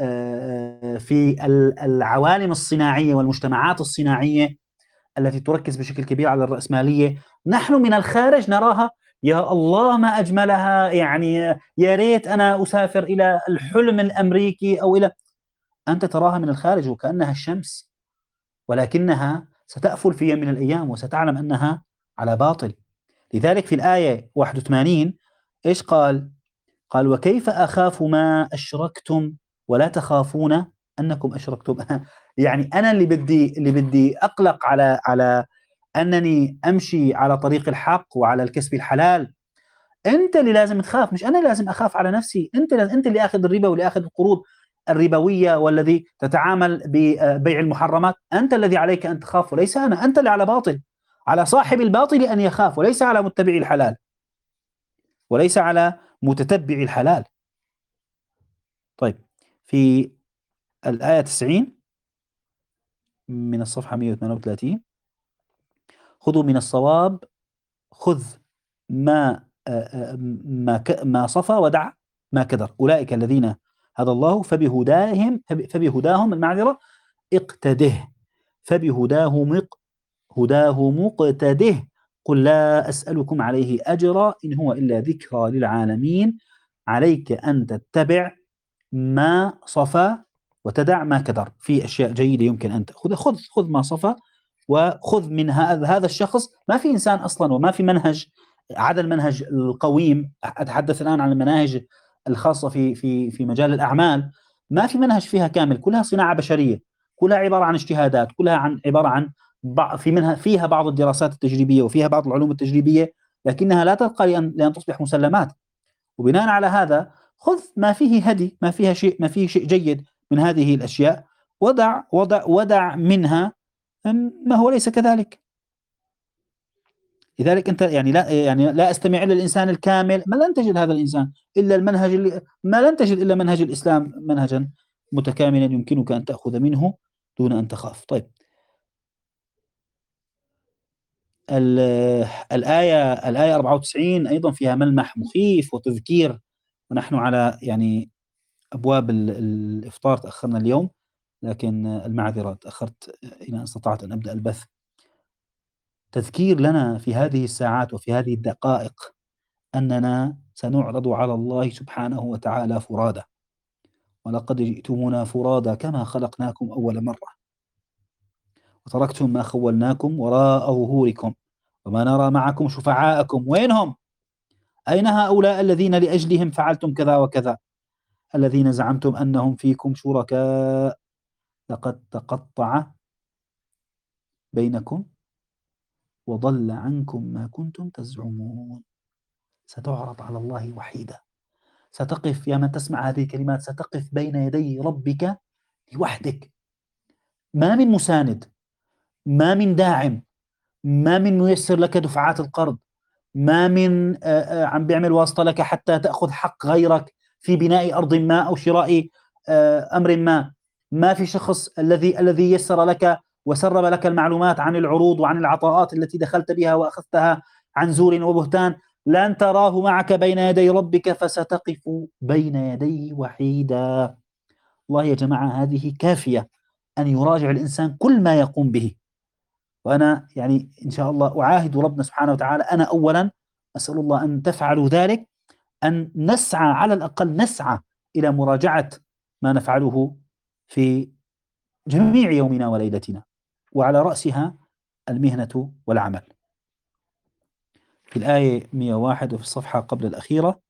آآ في ال العوالم الصناعية والمجتمعات الصناعية التي تركز بشكل كبير على الرأسمالية. نحن من الخارج نراها يا الله ما أجملها، يعني يا ريت أنا أسافر إلى الحلم الأمريكي أو إلى. أنت تراها من الخارج وكأنها الشمس، ولكنها ستأفل في يوم من الأيام وستعلم أنها على باطل. لذلك في الآية واحد وثمانين إيش قال؟ قال وكيف أخاف ما أشركتم ولا تخافون أنكم أشركتم. يعني أنا اللي بدي اللي بدي أقلق على على أنني أمشي على طريق الحق وعلى الكسب الحلال. أنت اللي لازم تخاف، مش أنا اللي لازم أخاف على نفسي. أنت لازم، أنت اللي أخذ الربا واللي أخذ القروض الربوية والذي تتعامل ببيع المحرمات. أنت الذي عليك أن تخاف وليس أنا. أنت اللي على باطل. على صاحب الباطل أن يخاف وليس على متبعي الحلال، وليس على متتبعي الحلال. طيب، في الآية تسعين من الصفحة مئة وثمانية وثلاثين: خذوا من الصواب، خذ ما آآ ما ك ما صفا ودع ما كدر، أولئك الذين هدى الله فبهداهم فب فبهداهم المعذرة اقتده، فبهداه مق هداه مقتده، قل لا أسألكم عليه أجرا إن هو إلا ذكرى للعالمين، عليك أن تتبع ما صفا وتدع ما كدر. في أشياء جيدة يمكن أن تأخذها، خذ خذ ما صفا وخذ من هذا هذا الشخص. ما في إنسان أصلا وما في منهج عدا المنهج القويم. أتحدث الآن عن المناهج الخاصة في في في مجال الأعمال. ما في منهج فيها كامل، كلها صناعة بشرية، كلها عبارة عن اجتهادات، كلها عن عبارة عن بع- في منها فيها بعض الدراسات التجريبية وفيها بعض العلوم التجريبية، لكنها لا ترقى لأن لأن تصبح مسلمات. وبناء على هذا خذ ما فيه هدي، ما فيها شيء ما فيه شيء جيد من هذه الأشياء، ودع ودع ودع منها ما هو ليس كذلك. لذلك أنت يعني لا يعني لا أستمع إلى الإنسان الكامل، ما لن تجد هذا الإنسان إلا المنهج اللي ما لن تجد إلا منهج الإسلام منهجا متكاملا يمكنك أن تأخذ منه دون أن تخاف. طيب، ال- الآية الآية أربعة وتسعين أيضا فيها ملمح مخيف وتذكير. ونحن على يعني أبواب ال- الإفطار تأخرنا اليوم، لكن المعذرة تأخرت إلى أن استطعت أن أبدأ البث. تذكير لنا في هذه الساعات وفي هذه الدقائق أننا سنعرض على الله سبحانه وتعالى فرادى، ولقد جئتمونا فرادى كما خلقناكم أول مرة، وتركتم ما خولناكم وراء ظهوركم وما نرى معكم شفعاءكم. وينهم؟ أين هؤلاء الذين لأجلهم فعلتم كذا وكذا؟ الذين زعمتم أنهم فيكم شركاء لقد تقطع بينكم وضل عنكم ما كنتم تزعمون. ستعرض على الله وحيدا، ستقف يا من تسمع هذه الكلمات، ستقف بين يدي ربك لوحدك. ما من مساند، ما من داعم، ما من ميسر لك دفعات القرض، ما من آه، آه، عم بيعمل واسطة لك حتى تأخذ حق غيرك في بناء أرض ما أو شراء آه، أمر ما. ما في شخص الذي الذي يسر لك وسرب لك المعلومات عن العروض وعن العطاءات التي دخلت بها وأخذتها عن زور وبهتان، لن تراه معك بين يدي ربك فستقف بين يديه وحيدا. والله يا جماعة هذه كافية أن يراجع الإنسان كل ما يقوم به. وأنا يعني إن شاء الله أعاهد ربنا سبحانه وتعالى، أنا أولا أسأل الله أن تفعلوا ذلك، أن نسعى على الأقل نسعى إلى مراجعة ما نفعله في جميع يومنا وليلتنا، وعلى رأسها المهنة والعمل. في الآية مئة وواحد وفي الصفحة قبل الأخيرة،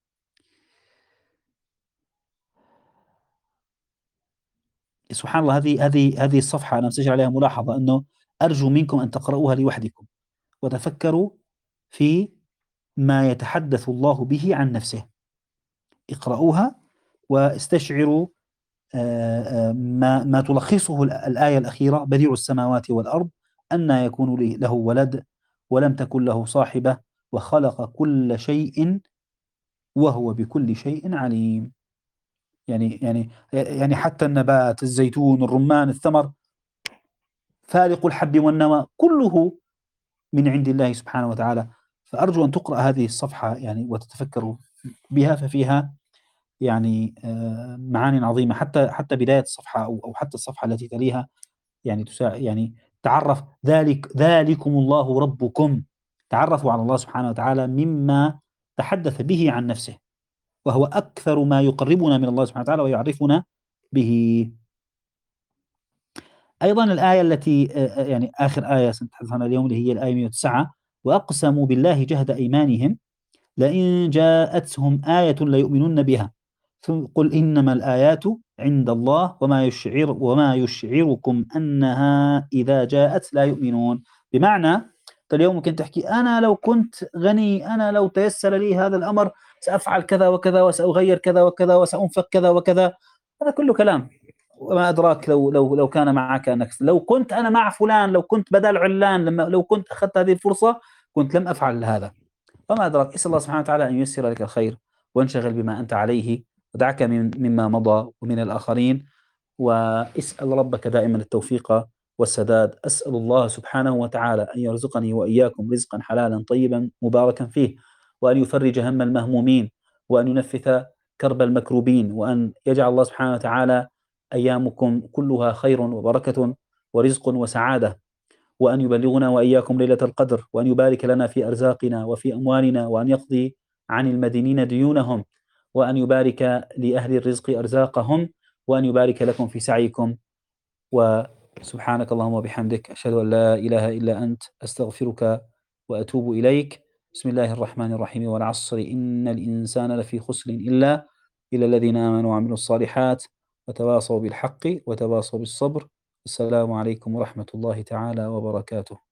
سبحان الله، هذه هذه هذه الصفحة أنا مسجل عليها ملاحظة أنه أرجو منكم أن تقرؤوها لوحدكم وتفكروا في ما يتحدث الله به عن نفسه. اقرأوها واستشعروا آه، آه، ما ما تلخصه الآية الأخيرة: بديع السماوات والأرض أنى يكون له ولد ولم تكن له صاحبة وخلق كل شيء وهو بكل شيء عليم. يعني يعني يعني حتى النبات، الزيتون، الرمان، الثمر، فالق الحب والنوى، كله من عند الله سبحانه وتعالى. فأرجو أن تقرأ هذه الصفحة يعني وتتفكروا بها، ففيها يعني آه، معاني عظيمة. حتى حتى بداية الصفحة أو أو حتى الصفحة التي تليها يعني تسا يعني تعرف ذلك ذلكم الله ربكم. تعرفوا على الله سبحانه وتعالى مما تحدث به عن نفسه، وهو أكثر ما يقربنا من الله سبحانه وتعالى ويعرفنا به. أيضا الآية التي آه، آه، يعني آخر آية سنتحدث عنها اليوم، اللي هي الآية مئة وتسعة: وأقسموا بالله جهد أيمانهم لئن جاءتهم آية ليؤمنن بها ثم قل إنما الآيات عند الله وما يشعر وما يشعركم أنها إذا جاءت لا يؤمنون. بمعنى أنت اليوم ممكن تحكي أنا لو كنت غني، أنا لو تيسر لي هذا الأمر سأفعل كذا وكذا وسأغير كذا وكذا وسأنفق كذا وكذا. هذا كله كلام. وما أدراك لو لو لو كان معك نفس، لو كنت أنا مع فلان، لو كنت بدل علان، لما لو كنت أخذت هذه الفرصة كنت لم أفعل هذا. فما أدراك. اسأل الله سبحانه وتعالى أن ييسر لك الخير وانشغل بما أنت عليه ودعك من مما مضى ومن الآخرين، واسأل ربك دائما التوفيق والسداد. أسأل الله سبحانه وتعالى أن يرزقني وإياكم رزقا حلالا طيبا مباركا فيه، وأن يفرج هم المهمومين، وأن ينفث كرب المكروبين، وأن يجعل الله سبحانه وتعالى أيامكم كلها خير وبركة ورزق وسعادة، وأن يبلغنا وإياكم ليلة القدر، وأن يبارك لنا في أرزاقنا وفي أموالنا، وأن يقضي عن المدينين ديونهم، وأن يبارك لأهل الرزق أرزاقهم، وأن يبارك لكم في سعيكم. وسبحانك اللهم وبحمدك، أشهد أن لا إله إلا أنت، أستغفرك وأتوب إليك. بسم الله الرحمن الرحيم: والعصر إن الإنسان لفي خسر إلا إلا الذين آمنوا وعملوا الصالحات وتواصوا بالحق وتواصوا بالصبر. السلام عليكم ورحمة الله تعالى وبركاته.